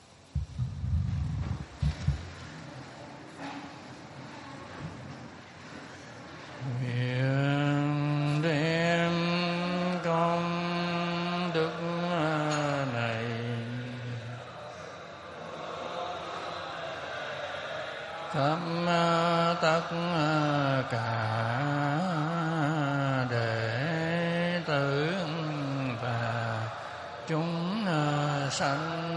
Speaker 1: Nguyện đem công đức này khắp tất cả đệ tử và chúng sanh